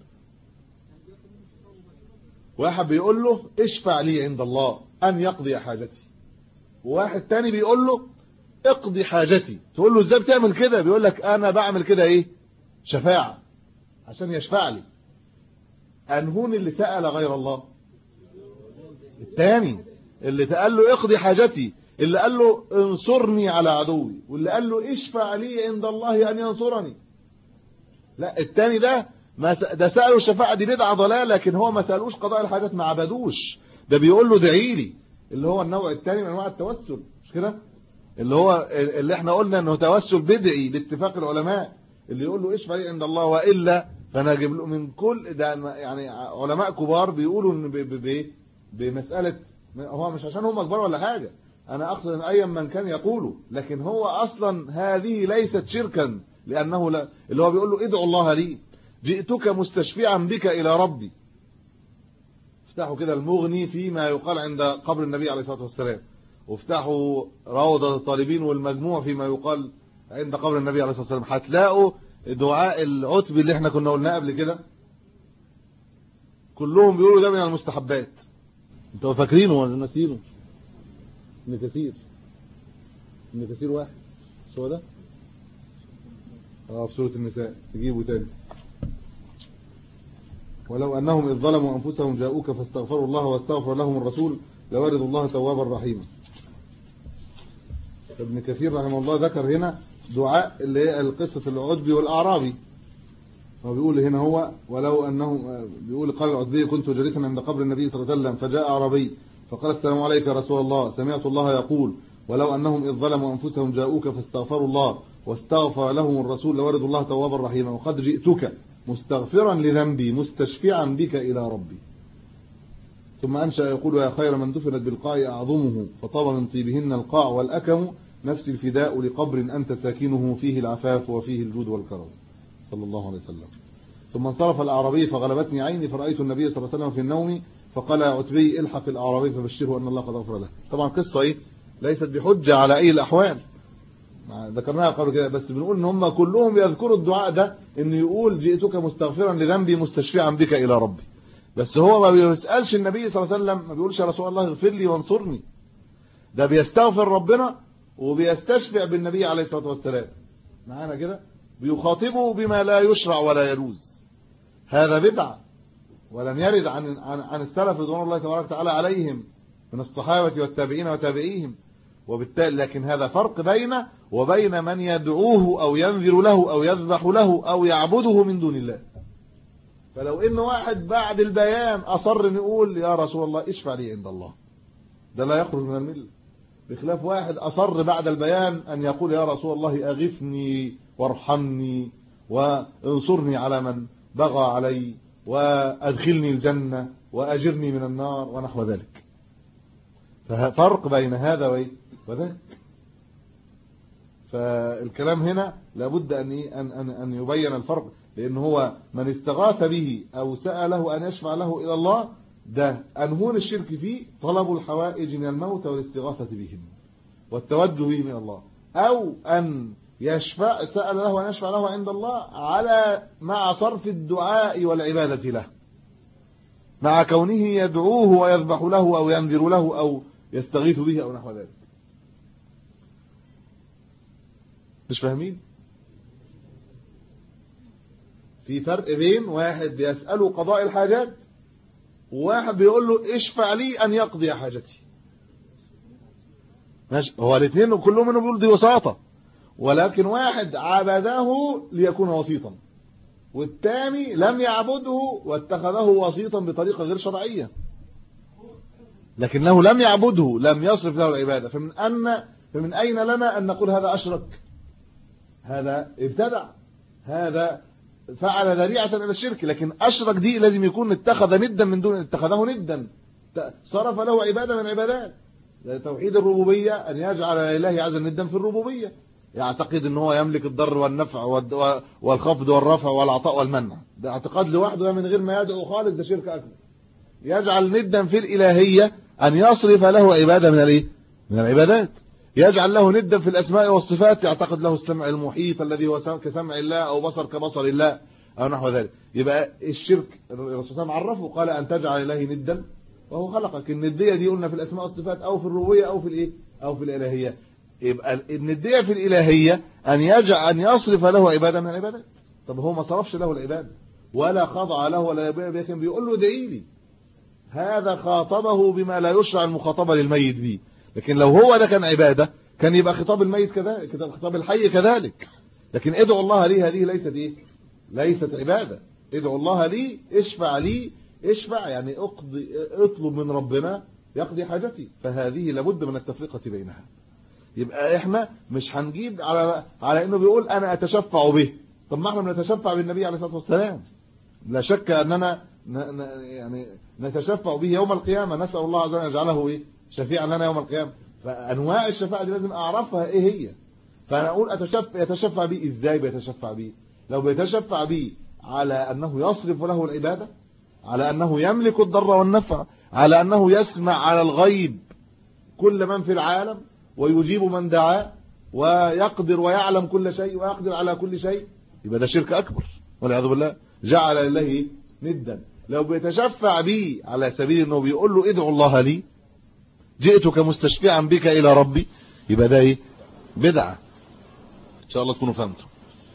واحد بيقول له اشفع لي عند الله أن يقضي حاجتي، وواحد تاني بيقول له اقضي حاجتي. تقول له ازاي بتعمل كده؟ بيقول لك انا بعمل كده ايه؟ شفاعة، عشان يشفع لي. انهون اللي سأل غير الله؟ التاني اللي قال له اقضي حاجتي، اللي قال له انصرني على عدوي، واللي قال له اشفع لي عند الله ان ينصرني. لا، التاني ده سأله الشفاعة، دي بدعة ضلال، لكن هو ما سألوش قضاء الحاجات، ما عبدوش. ده بيقول له ادعي لي، اللي هو النوع الثاني من انواع التوسل، مش كده؟ اللي احنا قلنا انه توسل بدعي باتفاق العلماء، اللي يقول له اشفع لي عند الله والا فانا اجيب له من كل ده. يعني علماء كبار بيقولوا ان بمساله، هو مش عشان هم كبار ولا حاجه، انا اقصد ان ايا من كان يقوله، لكن هو اصلا هذه ليست شركا، لانه لا، اللي هو بيقول له ادعو الله لي، جئتك مستشفعا بك الى ربي. افتحوا كده المغني فيما يقال عند قبر النبي عليه الصلاه والسلام، وافتحوا روضة الطالبين والمجموع فيما يقال عند قبر النبي عليه الصلاة والسلام، هتلاقوا دعاء العتبي اللي احنا كنا قلناه قبل كده، كلهم بيقولوا ده من المستحبات. انتوا فاكرينه ولا ناسينه؟ ابن كثير واحد، هو ده في سورة النساء، تجيبه تاني. ولو أنهم إذ ظلموا أنفسهم جاءوك فاستغفروا الله واستغفر لهم الرسول لوجد الله توابا رحيما. ابن كثير رحمه الله ذكر هنا دعاء اللي هي القصة العتبي والأعرابي، هو بيقول هنا هو ولو أنهم، بيقول قال العتبي كنت جالسا عند قبر النبي صلى الله عليه وسلم فجاء أعرابي فقال السلام عليك يا رسول الله، سمعت الله يقول ولو أنهم إذ ظلموا أنفسهم جاءوك فاستغفروا الله واستغفر لهم الرسول لوجد الله توابا رحيما، وقد جئتك مستغفرا لذنبي مستشفعا بك إلى ربي. ثم أنشأ يقول يا خير من دفنت بالقاع أعظمه فطاب من طيبهن القاع والأكم نفس الفداء لقبر أنت ساكنه فيه العفاف وفيه الجود والكرم، صلى الله عليه وسلم. ثم انصرف الأعرابي فغلبتني عيني فرأيت النبي صلى الله عليه وسلم في النوم فقال يا عتبي الحق الأعرابي فبشره أن الله قد غفر له. طبعا قصة إيه؟ ليست بحجة على أي الأحوال، ذكرناها قبل كده، بس بنقول ان هم كلهم يذكروا الدعاء ده، انه يقول جئتك مستغفرا لذنبي مستشفعا بك الى ربي. بس هو ما بيسالش النبي صلى الله عليه وسلم، ما بيقولش يا رسول الله اغفر لي وانصرني، ده بيستغفر ربنا وبيستشفع بالنبي عليه الصلاه والسلام. معانا كده بيخاطبه بما لا يشرع ولا يجوز، هذا بدعه ولم يرد عن السلف رضوان الله تبارك وتعالى عليهم من الصحابه والتابعين وتابعيهم. وبالتالي لكن هذا فرق بينه وبين من يدعوه أو ينذر له أو يذبح له أو يعبده من دون الله. فلو إن واحد بعد البيان أصر أن يقول يا رسول الله اشفع لي عند الله، ده لا يخرج من الملة، بخلاف واحد أصر بعد البيان أن يقول يا رسول الله أغثني وارحمني وانصرني على من بغى علي وأدخلني الجنة وأجرني من النار ونحو ذلك. ففرق بين هذا وذاك. فالكلام هنا لابد أن يبين الفرق، لأن هو من استغاث به أو سأله أن يشفع له إلى الله، ده أنهون الشرك فيه طلب الحوائج من الموت والاستغاثة بهم والتوجه به من الله، أو أن سأل له أن يشفع له عند الله على مع صرف الدعاء والعبادة له، مع كونه يدعوه ويذبح له أو ينذر له أو يستغيث به أو نحو ذلك. مش فاهمين؟ في فرق بين واحد بيسأله قضاء الحاجات وواحد بيقول له اشفع لي أن يقضي حاجتي. ماشي، هو الاثنين كلهم منهم بيقول دي وساطة، ولكن واحد عبده ليكون وسيطا، والثاني لم يعبده واتخذه وسيطا بطريقة غير شرعية، لكنه لم يعبده، لم يصرف له العبادة. فمن أين لنا أن نقول هذا أشرك، هذا ابتدع، هذا فعل ذريعة إلى الشرك. لكن أشرك دي لازم يكون اتخذ ندا من دون، اتخذه ندا، صرف له عبادة من عبادات. توحيد الربوبية أن يجعل لله عز وجل ندا في الربوبية، يعتقد ان هو يملك الضر والنفع والخفض والرفع والعطاء والمنع، ده اعتقاد لوحده من غير ما يدعو خالص، ده شرك اكبر. يجعل ندا في الالهيه ان يصرف له عباده من الايه؟ من العبادات. يجعل له ندا في الاسماء والصفات، يعتقد له السمع المحيط الذي هو كسمع الله او بصر كبصر الله او نحو ذلك. يبقى الشرك الرسول صلى الله عليه وسلم عرفه، قال ان تجعل الله ندا وهو خلقك. النديه دي قلنا في الاسماء والصفات او في الربوبيه او في الايه؟ او في الالهيه. يبقى النديه في الالهيه ان يصرف له عباده من العبادات. طب هو ما صرفش له العباده ولا خضع له ولا لكن بيقول له ادعي لي. هذا خاطبه بما لا يشرع المخاطبه للميت به. لكن لو هو ده كان عباده كان يبقى خطاب الميت كذلك، خطاب الحي كذلك. لكن ادعو الله لي هذه ليست ايه؟ ليست عباده. ادعو الله لي، اشفع لي، اشفع يعني اطلب من ربنا يقضي حاجتي. فهذه لابد من التفرقه بينها. يبقى احنا مش هنجيب على انه بيقول انا اتشفع به. طب ما احنا بنتشفع بالنبي عليه الصلاه والسلام، لا شك اننا يعني نتشفع به يوم القيامه. نسال الله عز وجل ان يجعله ايه؟ شفيعا لنا يوم القيامه. فانواع الشفاعه دي لازم اعرفها ايه هي. فانا اقول يتشفع به ازاي؟ بيتشفع به لو بيتشفع به على انه يصرف له العباده، على انه يملك الضر والنفع، على انه يسمع على الغيب كل من في العالم ويجيب من دعاه ويقدر ويعلم كل شيء ويقدر على كل شيء، يبقى ده شرك اكبر والعياذ بالله. جعل لله ندا. لو بيتشفع به على سبيل انه بيقول له ادعو الله لي، جئتك مستشفعا بك الى ربي، يبقى ده ايه؟ بدعه. ان شاء الله تكونوا فهمتوا.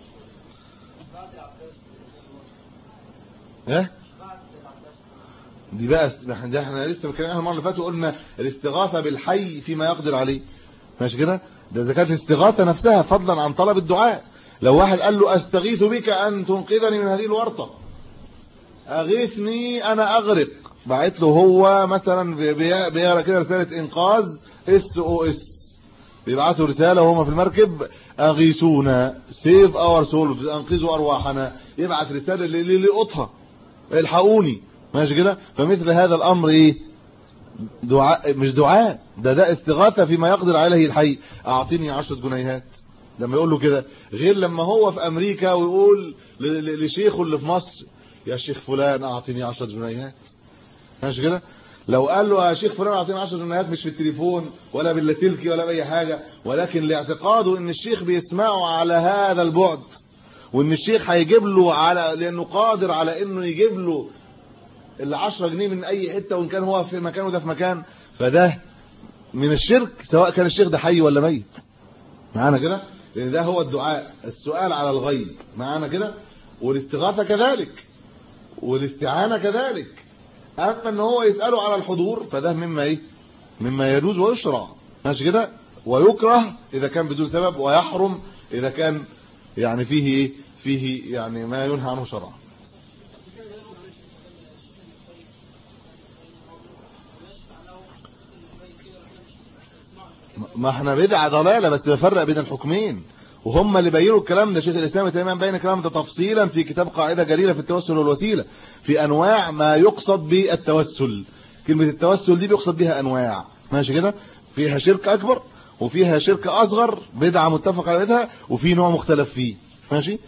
دي بقى احنا لسه بنتكلم عنها المره اللي فاتت وقلنا الاستغاثه بالحي فيما يقدر عليه، ماشي كده؟ ده اذا كانت الاستغاثه نفسها فضلا عن طلب الدعاء. لو واحد قال له استغيث بك ان تنقذني من هذه الورطه، اغيثني انا اغرق، بعت له هو مثلا بيقرا كده رساله انقاذ SOS، بيبعتوا رساله وهم في المركب اغيثونا سيف اور سول، انقذوا ارواحنا، يبعت رساله لقطها الحقوني، ماشي كده؟ فمثل هذا الامر ايه؟ دعاء مش دعاء، ده استغاثه فيما يقدر عليه الحي. اعطيني 10 جنيهات لما يقول له كده، غير لما هو في امريكا ويقول لشيخه اللي في مصر يا شيخ فلان اعطيني 10 جنيهات، ماشي كده؟ لو قال له يا شيخ فلان اعطيني 10 جنيهات مش في التليفون ولا باللاسلكي ولا باي حاجه، ولكن لاعتقاده ان الشيخ بيسمعه على هذا البعد، وان الشيخ هيجيب له لانه قادر على انه يجيب له ال10 جنيه من اي حته وان كان هو في مكانه ده في مكان، فده من الشرك سواء كان الشيخ ده حي ولا ميت. معانا كده؟ لان ده هو الدعاء، السؤال على الغيب. معانا كده؟ والاستغاثه كذلك والاستعانه كذلك. اما ان هو يساله على الحضور فده مما ايه؟ مما يجوز ويشرع، ماشي كده؟ ويكره اذا كان بدون سبب، ويحرم اذا كان يعني فيه ايه؟ فيه يعني ما ينهى عنه شرعا. ما احنا بدعه ضلاله، بس بفرق بين الحكمين وهم اللي بينوا الكلام ده. شيخ الاسلام ابن تيميه بين الكلام ده تفصيلا في كتاب قاعده جليله في التوسل والوسيله، في انواع ما يقصد بالتوسل. كلمه التوسل دي بيقصد بها انواع، ماشي كده؟ فيها شرك اكبر وفيها شرك اصغر، بدعه متفق عليها، وفي نوع مختلف فيه، ماشي؟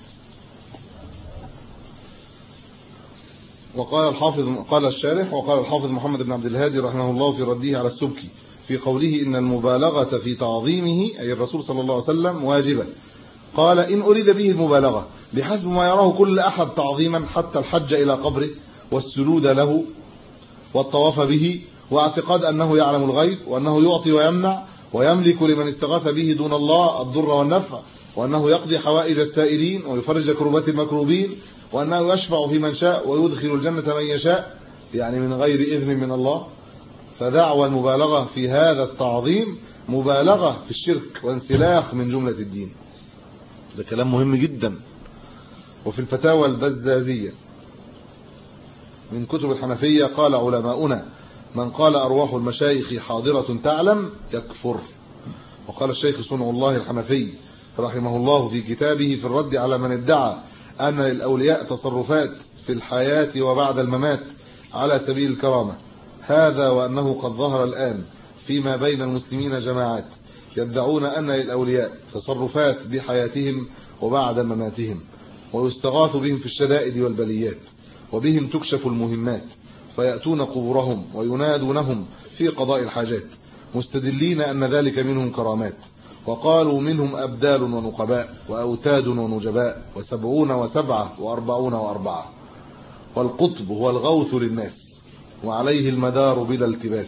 وقال الحافظ، قال الشارح وقال الحافظ محمد بن عبد الهادي رحمه الله في رده على السبكي في قوله إن المبالغة في تعظيمه أي الرسول صلى الله عليه وسلم واجبة. قال إن أريد به المبالغة بحسب ما يراه كل أحد تعظيما، حتى الحج إلى قبره والسجود له والطواف به واعتقاد أنه يعلم الغيب وأنه يعطي ويمنع ويملك لمن استغاث به دون الله الضر والنفع، وأنه يقضي حوائج السائلين ويفرج كربات المكروبين، وأنه يشفع في من شاء ويدخل الجنة من يشاء، يعني من غير إذن من الله. فدعوى المبالغة في هذا التعظيم مبالغة في الشرك وانسلاخ من جملة الدين. ده كلام مهم جدا. وفي الفتاوى البزازية من كتب الحنفية قال علماؤنا من قال أرواح المشايخ حاضرة تعلم يكفر. وقال الشيخ صنع الله الحنفي رحمه الله في كتابه في الرد على من ادعى أن للأولياء تصرفات في الحياة وبعد الممات على سبيل الكرامة، هذا وأنه قد ظهر الآن فيما بين المسلمين جماعات يدعون أن للأولياء تصرفات بحياتهم وبعد مماتهم، ويستغاث بهم في الشدائد والبليات، وبهم تكشف المهمات، فيأتون قبورهم وينادونهم في قضاء الحاجات، مستدلين أن ذلك منهم كرامات. وقالوا منهم أبدال ونقباء وأوتاد ونجباء وسبعون وسبعة وأربعون وأربعة. والقطب هو الغوث للناس، وعليه المدار بلا التباس.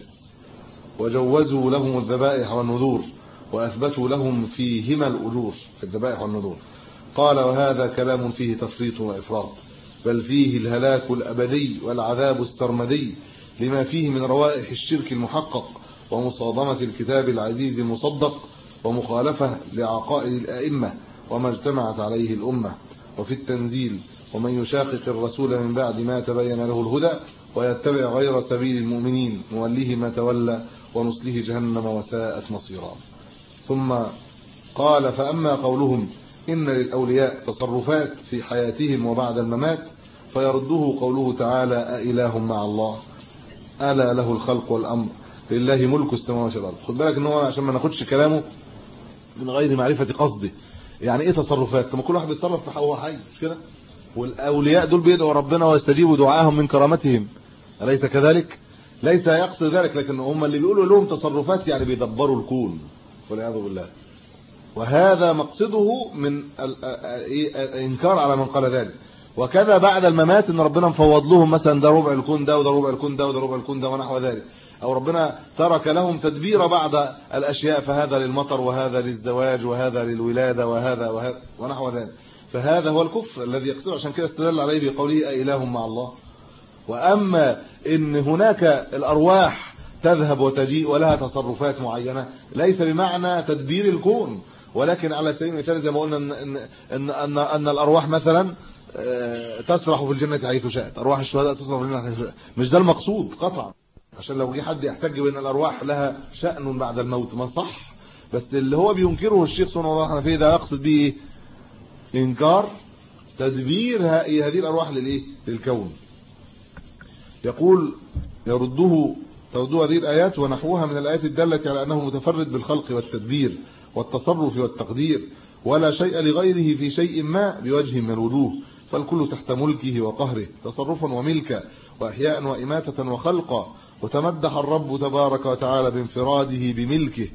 وجوزوا لهم الذبائح والنذور، وأثبتوا لهم فيهما الأجور في الذبائح والنذور. قال: وهذا كلام فيه تفريط وإفراط، بل فيه الهلاك الأبدي والعذاب السرمدي، لما فيه من روائح الشرك المحقق، ومصادمة الكتاب العزيز المصدق، ومخالفة لعقائد الأئمة وما اجتمعت عليه الأمة. وفي التنزيل: ومن يشاقق الرسول من بعد ما تبين له الهدى ويتبع غير سبيل المؤمنين نوليه ما تولى ونصله جهنم وساءت مصيرا. ثم قال: فأما قولهم إن للأولياء تصرفات في حياتهم وبعد الممات، فيرده قوله تعالى: أإله مع الله ألا له الخلق والأمر لله ملك السماوات والأرض. خد بالك ان هو عشان ما ناخدش كلامه من غير معرفة قصده. يعني ايه تصرفات؟ طب كل واحد بيتصرف في هو حي مش كده؟ والأولياء دول بيدعوا ربنا ويستجيبوا دعاءهم من كرامتهم، أليس كذلك؟ ليس يقصد ذلك، لكن هم اللي بيقولوا لهم تصرفات يعني بيدبروا الكون والعياذ بالله. وهذا مقصده من الانكار على من قال ذلك. وكذا بعد الممات ان ربنا مفوض لهم مثلا ده ربع الكون ده وده ربع الكون ده وده ربع الكون ده ونحو ذلك، او ربنا ترك لهم تدبير بعض الاشياء، فهذا للمطر وهذا للزواج وهذا للولاده وهذا ونحو ذلك. فهذا هو الكفر الذي يقصده، عشان كده استدل عليه بقوله أإله مع الله. واما ان هناك الارواح تذهب وتجيء ولها تصرفات معينه ليس بمعنى تدبير الكون، ولكن على سبيل المثال زي ما قلنا ان الارواح مثلا تسرح في الجنه حيث شاءت، ارواح الشهداء تسرح في الجنه حيث شاءت. مش ده المقصود قطعا، عشان لو جه حد يحتج بان الارواح لها شأن بعد الموت ما صح، بس اللي هو بينكره الشيخ صلى الله عليه وسلم ده يقصد به انكار تدبير هذه الارواح للكون. يقول: تردوا هذه الآيات ونحوها من الآيات الدالة على أنه متفرد بالخلق والتدبير والتصرف والتقدير، ولا شيء لغيره في شيء ما بوجه من الوجوه، فالكل تحت ملكه وقهره تصرفا وملكا وإحياء وإماتة وخلقا. وتمدح الرب تبارك وتعالى بانفراده بملكه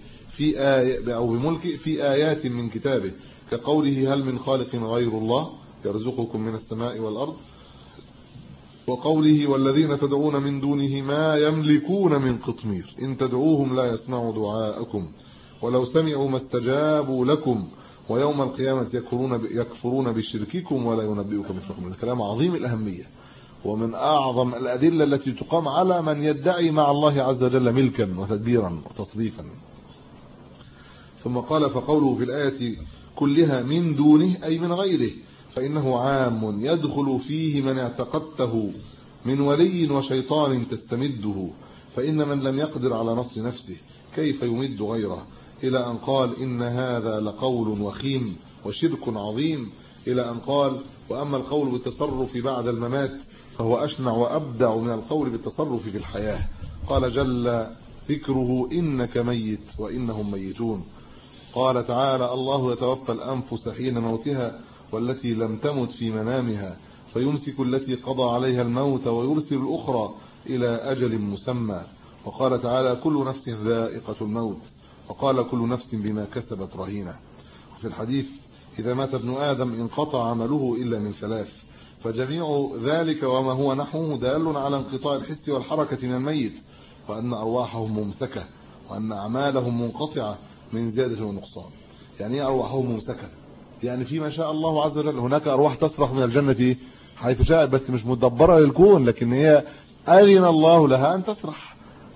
في آيات من كتابه، كقوله: هل من خالق غير الله يرزقكم من السماء والأرض، وقوله: والذين تدعون من دونه ما يملكون من قطمير إن تدعوهم لا يسمعوا دعاءكم ولو سمعوا ما استجابوا لكم ويوم القيامة يكفرون بشرككم ولا ينبئكم مثل خبير. كلام عظيم الأهمية، ومن أعظم الأدلة التي تقام على من يدعي مع الله عز وجل ملكا وتدبيرا وتصريفا. ثم قال: فقوله في الآية كلها من دونه أي من غيره، فإنه عام يدخل فيه من اعتقدته من ولي وشيطان تستمده، فإن من لم يقدر على نصر نفسه كيف يمد غيره، إلى أن قال: إن هذا لقول وخيم وشرك عظيم، إلى أن قال: وأما القول بالتصرف بعد الممات فهو أشنع وأبدع من القول بالتصرف في الحياة. قال جل ذكره: إنك ميت وإنهم ميتون. قال تعالى: الله يتوفى الأنفس حين موتها والتي لم تمت في منامها فيمسك التي قضى عليها الموت ويرسل الأخرى إلى أجل مسمى. وقال تعالى: كل نفس ذائقة الموت. وقال: كل نفس بما كسبت رهينة. وفي الحديث: إذا مات ابن آدم انقطع عمله إلا من ثلاث. فجميع ذلك وما هو نحوه دال على انقطاع الحس والحركة من الميت، وأن أرواحهم ممسكة، وأن أعمالهم منقطعة من زيادة ونقصان. يعني أرواحهم ممسكة، يعني فيما شاء الله عز وجل. هناك أرواح تسرح من الجنة حيث شاء، بس مش مدبرة للكون، لكن هي أذن الله لها أن تسرح.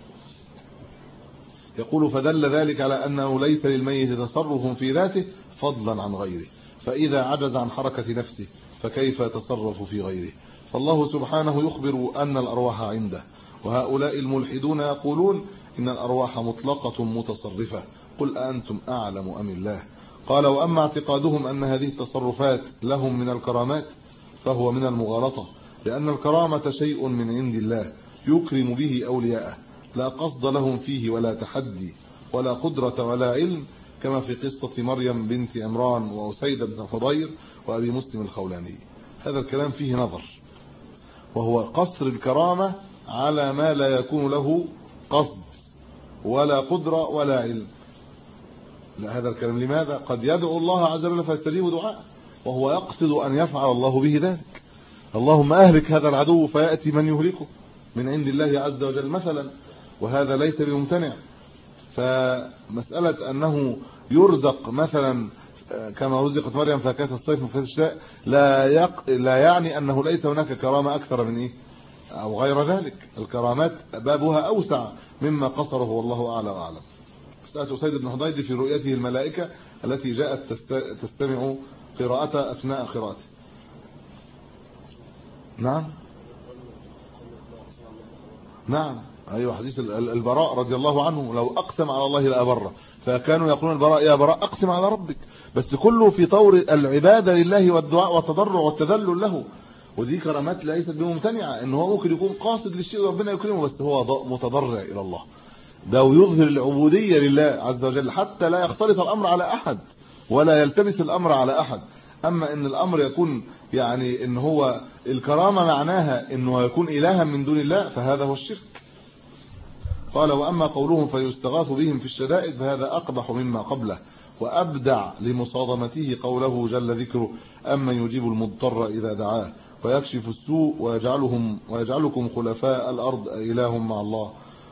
يقول: فدل ذلك على أنه ليس للميت تصرف في ذاته فضلا عن غيره، فإذا عجز عن حركة نفسه فكيف يتصرف في غيره؟ فالله سبحانه يخبر أن الأرواح عنده، وهؤلاء الملحدون يقولون إن الأرواح مطلقة متصرفة. قل أنتم أعلم أم الله؟ قال: وأما اعتقادهم أن هذه التصرفات لهم من الكرامات فهو من المغالطة، لأن الكرامة شيء من عند الله يكرم به أولياءه، لا قصد لهم فيه ولا تحدي ولا قدرة ولا علم، كما في قصة مريم بنت عمران وأسيد بن فضير وأبي مسلم الخولاني. هذا الكلام فيه نظر، وهو قصر الكرامة على ما لا يكون له قصد ولا قدرة ولا علم. لا، هذا الكلام لماذا؟ قد يدعو الله عز وجل فيستجيب دعاء وهو يقصد أن يفعل الله به ذلك. اللهم أهلك هذا العدو فيأتي من يهلكه من عند الله عز وجل مثلا، وهذا ليس بممتنع. فمسألة أنه يرزق مثلا كما رزقت مريم فاكهة الصيف من فاكهة الشتاء لا يعني أنه ليس هناك كرامة أكثر من أو غير ذلك. الكرامات بابها أوسع مما قصره والله أعلى وأعلم. مسألة أسيد بن حضير في رؤيته الملائكة التي جاءت تستمع قراءتها أثناء قراءته. نعم أيوة، حديث البراء رضي الله عنه لو أقسم على الله لأبره، فكانوا يقولون البراء يا براء أقسم على ربك، بس كله في طور العبادة لله والدعاء والتضرع والتذلل له. ودي كرامات ليست بممتنعة، ان هو ممكن يكون قاصد للشيء وربنا يكرمه بس هو متضرع إلى الله، ده ويظهر العبودية لله عز وجل حتى لا يختلط الأمر على أحد ولا يلتبس الأمر على أحد. أما ان الأمر يكون يعني ان هو الكرامة معناها انه يكون إلها من دون الله فهذا هو الشرك. قال وأما قولهم فيستغاث بهم في الشدائد فهذا أقبح مما قبله وأبدع لمصادمته قوله جل ذكره أمن يجيب المضطر إذا دعاه ويكشف السوء ويجعلكم خلفاء الأرض إله مع الله.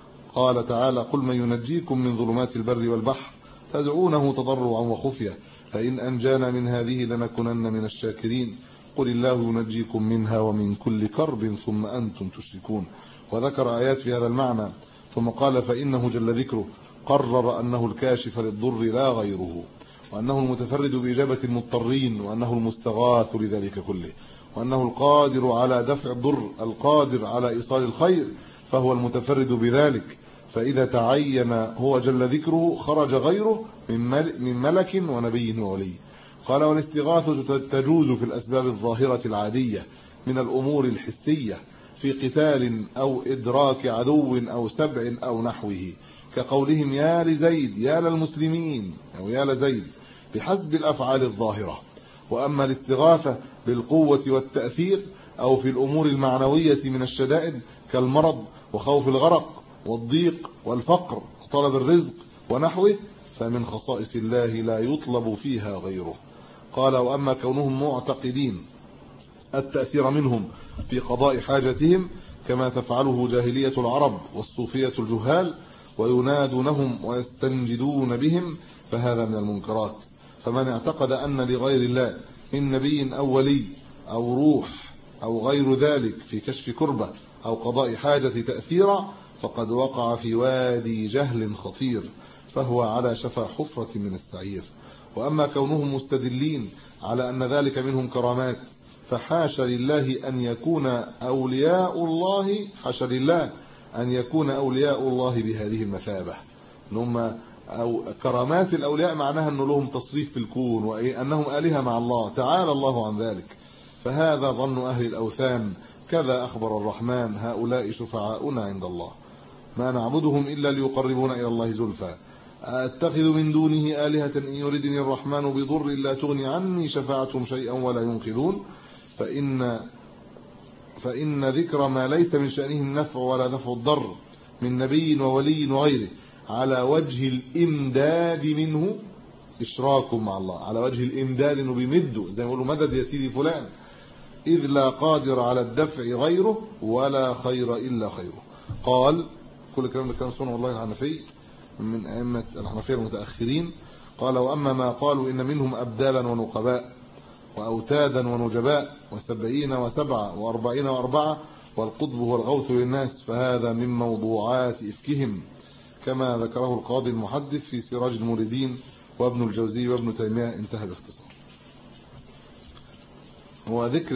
قال تعالى قل من ينجيكم من ظلمات البر والبحر تدعونه تضرعا وخفية فإن أنجانا من هذه لنكونن من الشاكرين قل الله ينجيكم منها ومن كل كرب ثم أنتم تشركون. وذكر آيات في هذا المعنى ثم قال فإنه جل ذكره قرر أنه الكاشف للضر لا غيره، وأنه المتفرد بإجابة المضطرين، وأنه المستغاث لذلك كله، وأنه القادر على دفع الضر القادر على إيصال الخير، فهو المتفرد بذلك. فإذا تعين هو جل ذكره خرج غيره من ملك ونبي وولي. قال والاستغاثة تجوز في الأسباب الظاهرة العادية من الأمور الحسية في قتال أو إدراك عدو أو سبع أو نحوه، كقولهم يا لزيد يا للمسلمين أو يا لزيد بحسب الأفعال الظاهرة. وأما الاستغاثة بالقوة والتأثير أو في الأمور المعنوية من الشدائد كالمرض وخوف الغرق والضيق والفقر وطلب الرزق ونحوه فمن خصائص الله لا يطلب فيها غيره. قال وأما كونهم معتقدين التأثير منهم في قضاء حاجتهم كما تفعله جاهلية العرب والصوفية الجهال وينادونهم ويستنجدون بهم فهذا من المنكرات. فمن اعتقد أن لغير الله من نبي أو ولي أو روح أو غير ذلك في كشف كربة أو قضاء حاجة تأثيرا فقد وقع في وادي جهل خطير فهو على شفا حفرة من السعير. وأما كونهم مستدلين على أن ذلك منهم كرامات فحاشا لله أن يكون أولياء الله حاشا لله أن يكون أولياء الله بهذه المثابة. هم أو كرامات الأولياء معناها أن لهم تصريف في الكون وأنهم آلهة مع الله تعالى الله عن ذلك. فهذا ظن أهل الأوثان كذا أخبر الرحمن هؤلاء شفعاؤنا عند الله ما نعبدهم إلا ليقربونا إلى الله زلفى أتخذ من دونه آلهة إن يردني الرحمن بضر لا تغني عني شفاعتهم شيئا ولا ينقذون. فإن ذكر ما ليس من شأنه النفع ولا دفع الضر من نبي وولي وغيره على وجه الإمداد منه إشراك مع الله، على وجه الإمداد إنه بيمده زي ما يقولوا مدد يا سيدي فلان، إذ لا قادر على الدفع غيره ولا خير إلا خيره. قال كل الكلام ده كان صنع الله الحنفي من أئمة الحنفية المتأخرين. قال وأما ما قالوا إن منهم أبدالا ونقباء وأوتادا ونجباء وسبعين وسبعة وأربعين وأربعة والقطب هو الغوث للناس فهذا من موضوعات إفكهم كما ذكره القاضي المحدث في سراج المريدين وابن الجوزي وابن تيمية. انتهى باختصار. هو ذكر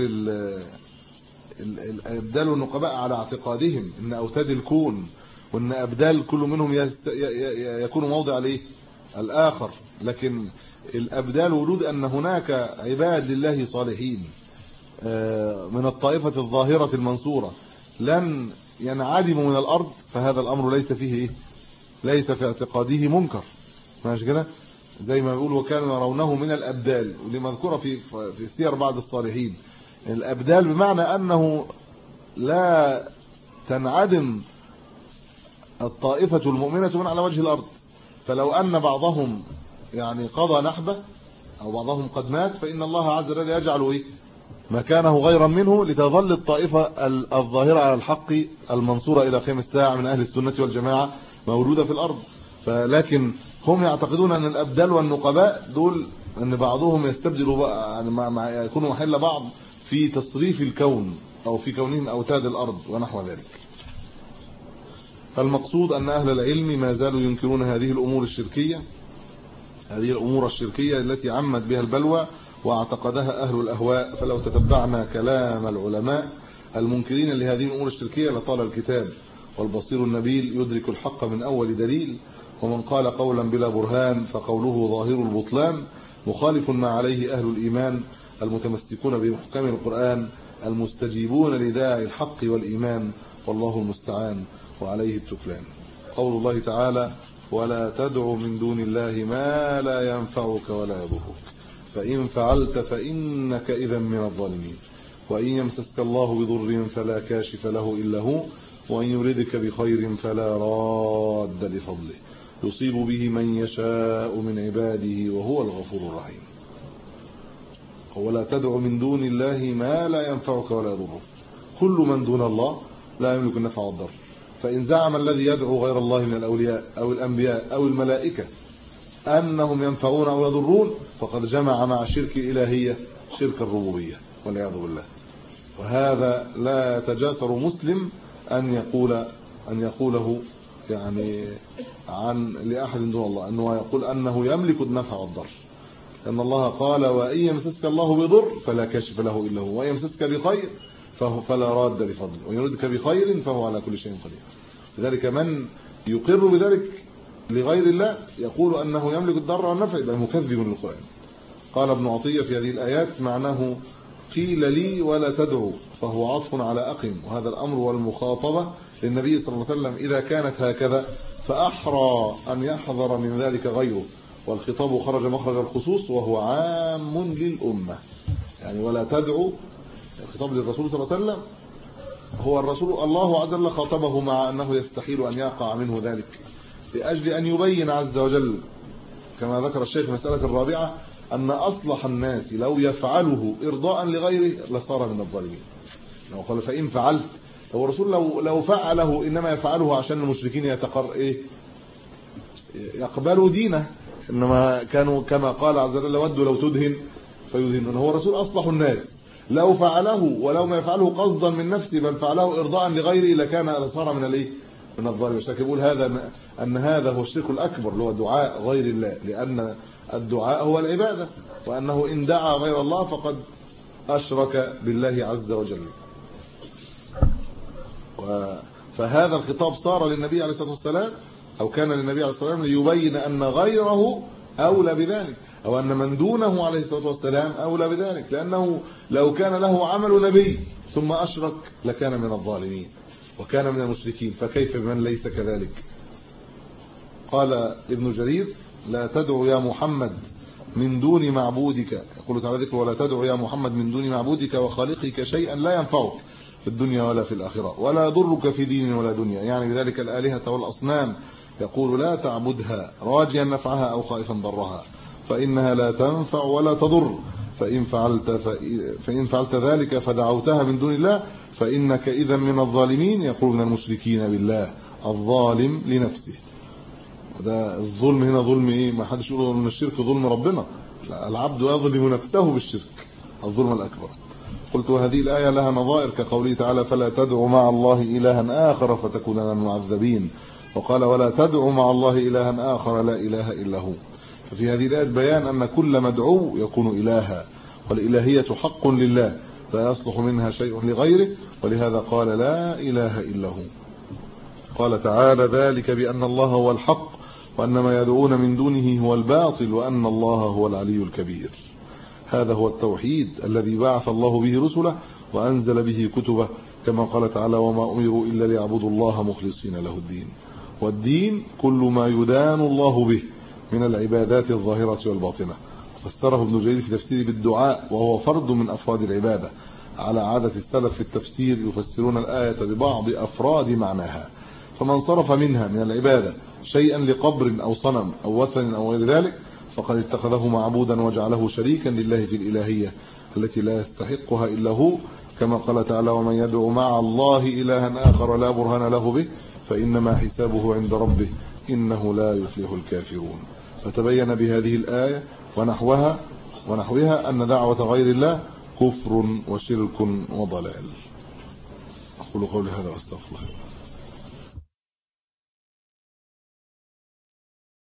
الأبدال والنقباء على اعتقادهم إن أوتاد الكون وإن أبدال كل منهم يكون موضع عليه الآخر، لكن الأبدال ولود أن هناك عباد لله صالحين من الطائفة الظاهرة المنصورة لن ينعدموا من الأرض فهذا الأمر ليس فيه ليس في اعتقاده منكر ماشي كده. زي ما بيقول وكانوا يرونه من الأبدال، ودي مذكورة في سير بعض الصالحين. الأبدال بمعنى أنه لا تنعدم الطائفة المؤمنة من على وجه الأرض، فلو أن بعضهم يعني قضى نحبه أو بعضهم قد مات فإن الله عز وجل يجعل مكانه غيرا منه لتظل الطائفة الظاهرة على الحق المنصورة إلى قيام الساعة من أهل السنة والجماعة موجودة في الأرض. فلكن هم يعتقدون أن الأبدال والنقباء دول أن بعضهم يستبدلوا يعني يكونوا محل بعض في تصريف الكون أو في كونهم أوتاد الأرض ونحو ذلك. فالمقصود أن أهل العلم ما زالوا ينكرون هذه الأمور الشركية التي عمت بها البلوى واعتقدها أهل الأهواء. فلو تتبعنا كلام العلماء المنكرين لهذه الأمور الشركية لطال الكتاب، والبصير النبيل يدرك الحق من أول دليل، ومن قال قولا بلا برهان فقوله ظاهر البطلان، مخالف ما عليه أهل الإيمان المتمسكون بمحكم القرآن المستجيبون لداعي الحق والإيمان، والله المستعان وعليه التكلان. قول الله تعالى ولا تدع من دون الله ما لا ينفعك ولا يضرك فإن فعلت فإنك إذا من الظالمين، وإن يمسسك الله بضر فلا كاشف له إلا هو، وإن يردك بخير فلا راد لفضله يصيب به من يشاء من عباده وهو الغفور الرحيم. ولا تدع من دون الله ما لا ينفعك ولا يضرك، كل من دون الله لا يملك النفع والضر. فإن زعم الذي يدعو غير الله من الأولياء أو الأنبياء أو الملائكة أنهم ينفعون أو يضرون فقد جمع مع شرك الإلهية شرك الربوبية والعياذ بالله. وهذا لا يتجاسر مسلم أن يقوله يعني عن لأحد دون الله، أنه يقول أنه يملك النفع والضر، لأن الله قال وإن يمسسك الله بضر فلا كاشف له إلا هو، وإن يمسسك بخير فلا راد لفضله، وإن يردك بخير فهو على كل شيء قدير. لذلك من يقر بذلك لغير الله يقول أنه يملك الضر والنفع يبقى مكذب للقرآن. قال ابن عطية في هذه الآيات معناه قيل لي ولا تدعو، فهو عطف على أقم، وهذا الأمر والمخاطبة للنبي صلى الله عليه وسلم إذا كانت هكذا فأحرى أن يحذر من ذلك غيره، والخطاب خرج مخرج الخصوص وهو عام للأمة. يعني ولا تدعو الخطاب للرسول صلى الله عليه وسلم، هو الرسول الله عز وجل خاطبه مع أنه يستحيل أن يقع منه ذلك، لأجل أن يبين عز وجل كما ذكر الشيخ مسألة الرابعة أن أصلح الناس لو يفعله إرضاء لغيره لصار من الظالمين. لو قال فإن فعلت، هو الرسول لو فعله إنما يفعله عشان المشركين يقبلوا دينه، إنما كانوا كما قال عز وجل ودوا لو تدهن فيدهنون. هو الرسول أصلح الناس، لو فعله ولو ما يفعله قصدا من نفسه بل فعله إرضاء لغيره لكان صار من الظالمين. الشيخ يقول أن هذا هو الشرك الأكبر اللي هو دعاء غير الله، لأن الدعاء هو العبادة، وأنه إن دعا غير الله فقد أشرك بالله عز وجل. فهذا الخطاب صار للنبي عليه الصلاة والسلام أو كان للنبي عليه الصلاة والسلام ليبين أن غيره أولى بذلك، أو أن من دونه عليه الصلاة والسلام أولى بذلك، لأنه لو كان له عمل نبي ثم أشرك لكان من الظالمين وكان من المشركين، فكيف بمن ليس كذلك؟ قال ابن جرير لا تدعو يا محمد من دون معبودك، يقول تعالى ذكر ولا تدعو يا محمد من دون معبودك وخالقك شيئا لا ينفعك في الدنيا ولا في الآخرة ولا يضرك في دين ولا دنيا، يعني بذلك الآلهة والأصنام. يقول لا تعبدها راجيا نفعها أو خائفا ضرها فإنها لا تنفع ولا تضر، فإن فعلت ذلك فدعوتها من دون الله فإنك إذا من الظالمين. يقول من المشركين بالله الظالم لنفسه. وده الظلم هنا ظلم ايه؟ ما حدش يقول ان الشرك ظلم ربنا، لا، العبد يظلم نفسه بالشرك الظلم الأكبر. قلت هذه الآية لها نظائر كقوله تعالى فلا تدع مع الله إلها آخر فتكون من المعذبين، وقال ولا تدع مع الله إلها آخر لا إله إلا هو. ففي هذه الآية بيان أن كل مدعو يكون إلها، والإلهية حق لله لا يصلح منها شيء لغيره، ولهذا قال لا إله إلا هو. قال تعالى ذلك بأن الله هو الحق وأن ما يدعون من دونه هو الباطل وأن الله هو العلي الكبير. هذا هو التوحيد الذي بعث الله به رسله وأنزل به كتبه، كما قال تعالى وما أمروا إلا ليعبدوا الله مخلصين له الدين. والدين كل ما يدان الله به من العبادات الظاهرة والباطنة. فسره ابن جرير في تفسيره بالدعاء وهو فرد من أفراد العبادة، على عادة السلف في التفسير يفسرون الآية ببعض أفراد معناها، فمن صرف منها من العبادة شيئا لقبر أو صنم أو وثن أو غير ذلك فقد اتخذه معبودا وجعله شريكا لله في الإلهية التي لا يستحقها إلا هو، كما قال تعالى: ومن يدعو مع الله إلها آخر لا برهان له به فإنما حسابه عند ربه إنه لا يفلح الكافرون. فتبين بهذه الآية ونحوها أن دعوة غير الله كفر وشرك وضلال. أقول قولي هذا واستغفر الله.